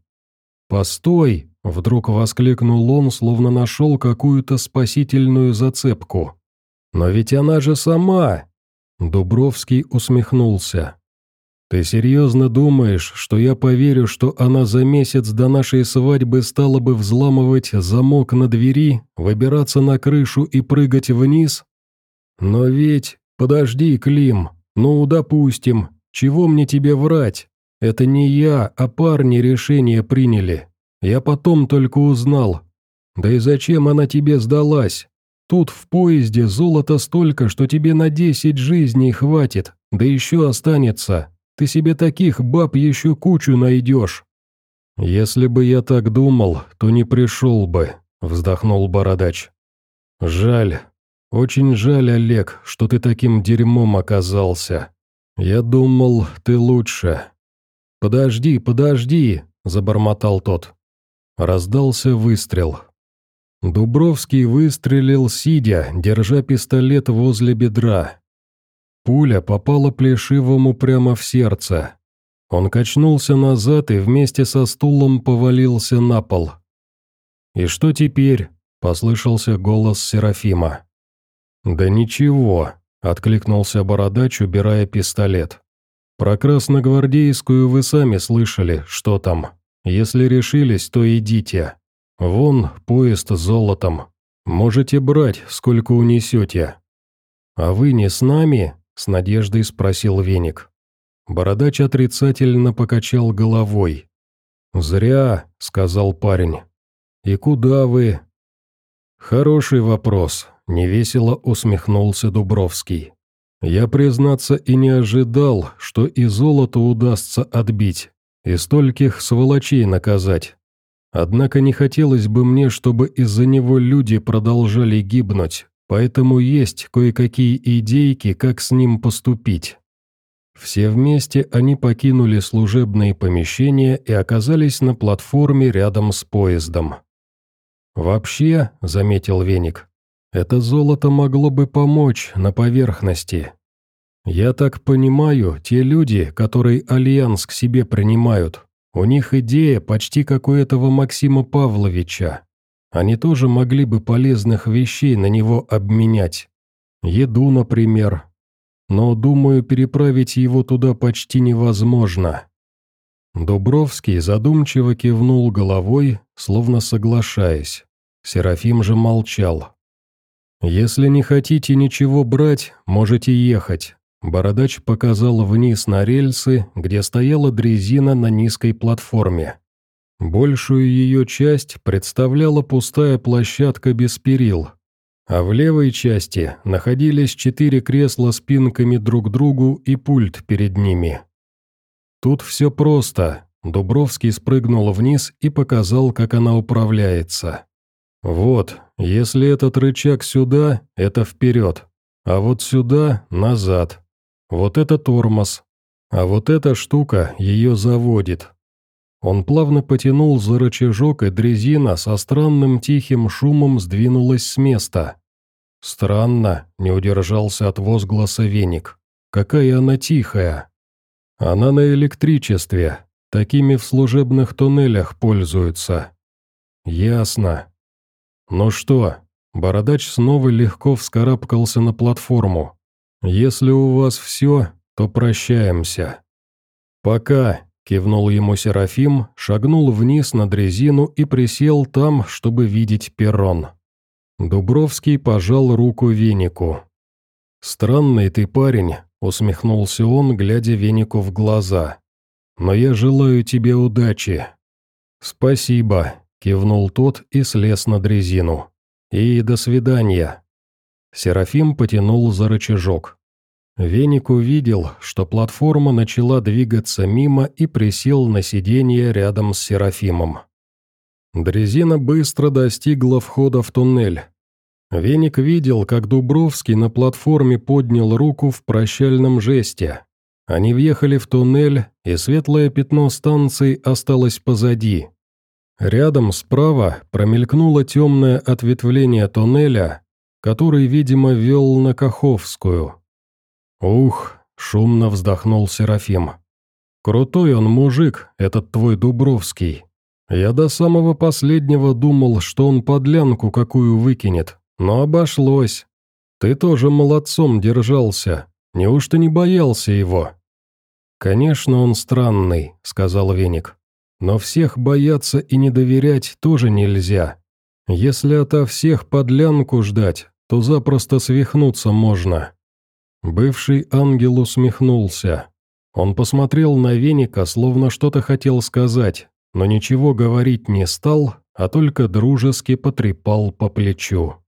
Speaker 1: «Постой!» – вдруг воскликнул он, словно нашел какую-то спасительную зацепку. «Но ведь она же сама!» Дубровский усмехнулся. «Ты серьезно думаешь, что я поверю, что она за месяц до нашей свадьбы стала бы взламывать замок на двери, выбираться на крышу и прыгать вниз? Но ведь... Подожди, Клим, ну, допустим, чего мне тебе врать? Это не я, а парни решение приняли. Я потом только узнал. Да и зачем она тебе сдалась? Тут в поезде золота столько, что тебе на десять жизней хватит, да еще останется. Ты себе таких баб еще кучу найдешь». «Если бы я так думал, то не пришел бы», — вздохнул бородач. «Жаль, очень жаль, Олег, что ты таким дерьмом оказался. Я думал, ты лучше». «Подожди, подожди», — забормотал тот. Раздался выстрел. Дубровский выстрелил сидя, держа пистолет возле бедра. Пуля попала Плешивому прямо в сердце. Он качнулся назад и вместе со стулом повалился на пол. «И что теперь?» – послышался голос Серафима. «Да ничего», – откликнулся бородач, убирая пистолет. «Про Красногвардейскую вы сами слышали, что там. Если решились, то идите. Вон поезд с золотом. Можете брать, сколько унесете». «А вы не с нами?» – с надеждой спросил Веник. Бородач отрицательно покачал головой. «Зря», – сказал парень. «И куда вы?» «Хороший вопрос», – невесело усмехнулся Дубровский. «Я, признаться, и не ожидал, что и золото удастся отбить, и стольких сволочей наказать. Однако не хотелось бы мне, чтобы из-за него люди продолжали гибнуть, поэтому есть кое-какие идейки, как с ним поступить». Все вместе они покинули служебные помещения и оказались на платформе рядом с поездом. «Вообще», — заметил Веник, — «это золото могло бы помочь на поверхности. Я так понимаю, те люди, которые Альянс к себе принимают, у них идея почти как у этого Максима Павловича. Они тоже могли бы полезных вещей на него обменять. Еду, например. Но, думаю, переправить его туда почти невозможно». Дубровский задумчиво кивнул головой, словно соглашаясь. Серафим же молчал. «Если не хотите ничего брать, можете ехать». Бородач показал вниз на рельсы, где стояла дрезина на низкой платформе. Большую ее часть представляла пустая площадка без перил, а в левой части находились четыре кресла спинками друг к другу и пульт перед ними. Тут все просто. Дубровский спрыгнул вниз и показал, как она управляется. «Вот, если этот рычаг сюда, это вперед, а вот сюда – назад. Вот это тормоз, а вот эта штука ее заводит». Он плавно потянул за рычажок, и дрезина со странным тихим шумом сдвинулась с места. «Странно», — не удержался от возгласа Веник. «Какая она тихая». «Она на электричестве. Такими в служебных туннелях пользуются». «Ясно». «Ну что?» Бородач снова легко вскарабкался на платформу. «Если у вас все, то прощаемся». «Пока», — кивнул ему Серафим, шагнул вниз на дрезину и присел там, чтобы видеть перрон. Дубровский пожал руку Венику. «Странный ты парень», — усмехнулся он, глядя Венику в глаза. «Но я желаю тебе удачи». «Спасибо», — кивнул тот и слез на дрезину. «И до свидания». Серафим потянул за рычажок. Веник увидел, что платформа начала двигаться мимо, и присел на сиденье рядом с Серафимом. Дрезина быстро достигла входа в туннель. Веник видел, как Дубровский на платформе поднял руку в прощальном жесте. Они въехали в туннель, и светлое пятно станции осталось позади. Рядом справа промелькнуло темное ответвление туннеля, который, видимо, вел на Каховскую. «Ух!» — шумно вздохнул Серафим. «Крутой он мужик, этот твой Дубровский. Я до самого последнего думал, что он подлянку какую выкинет, но обошлось. Ты тоже молодцом держался, неужто не боялся его?» «Конечно, он странный», — сказал Веник. «Но всех бояться и не доверять тоже нельзя. Если ото всех подлянку ждать, то запросто свихнуться можно». Бывший ангел усмехнулся. Он посмотрел на Веника, словно что-то хотел сказать, но ничего говорить не стал, а только дружески потрепал по плечу.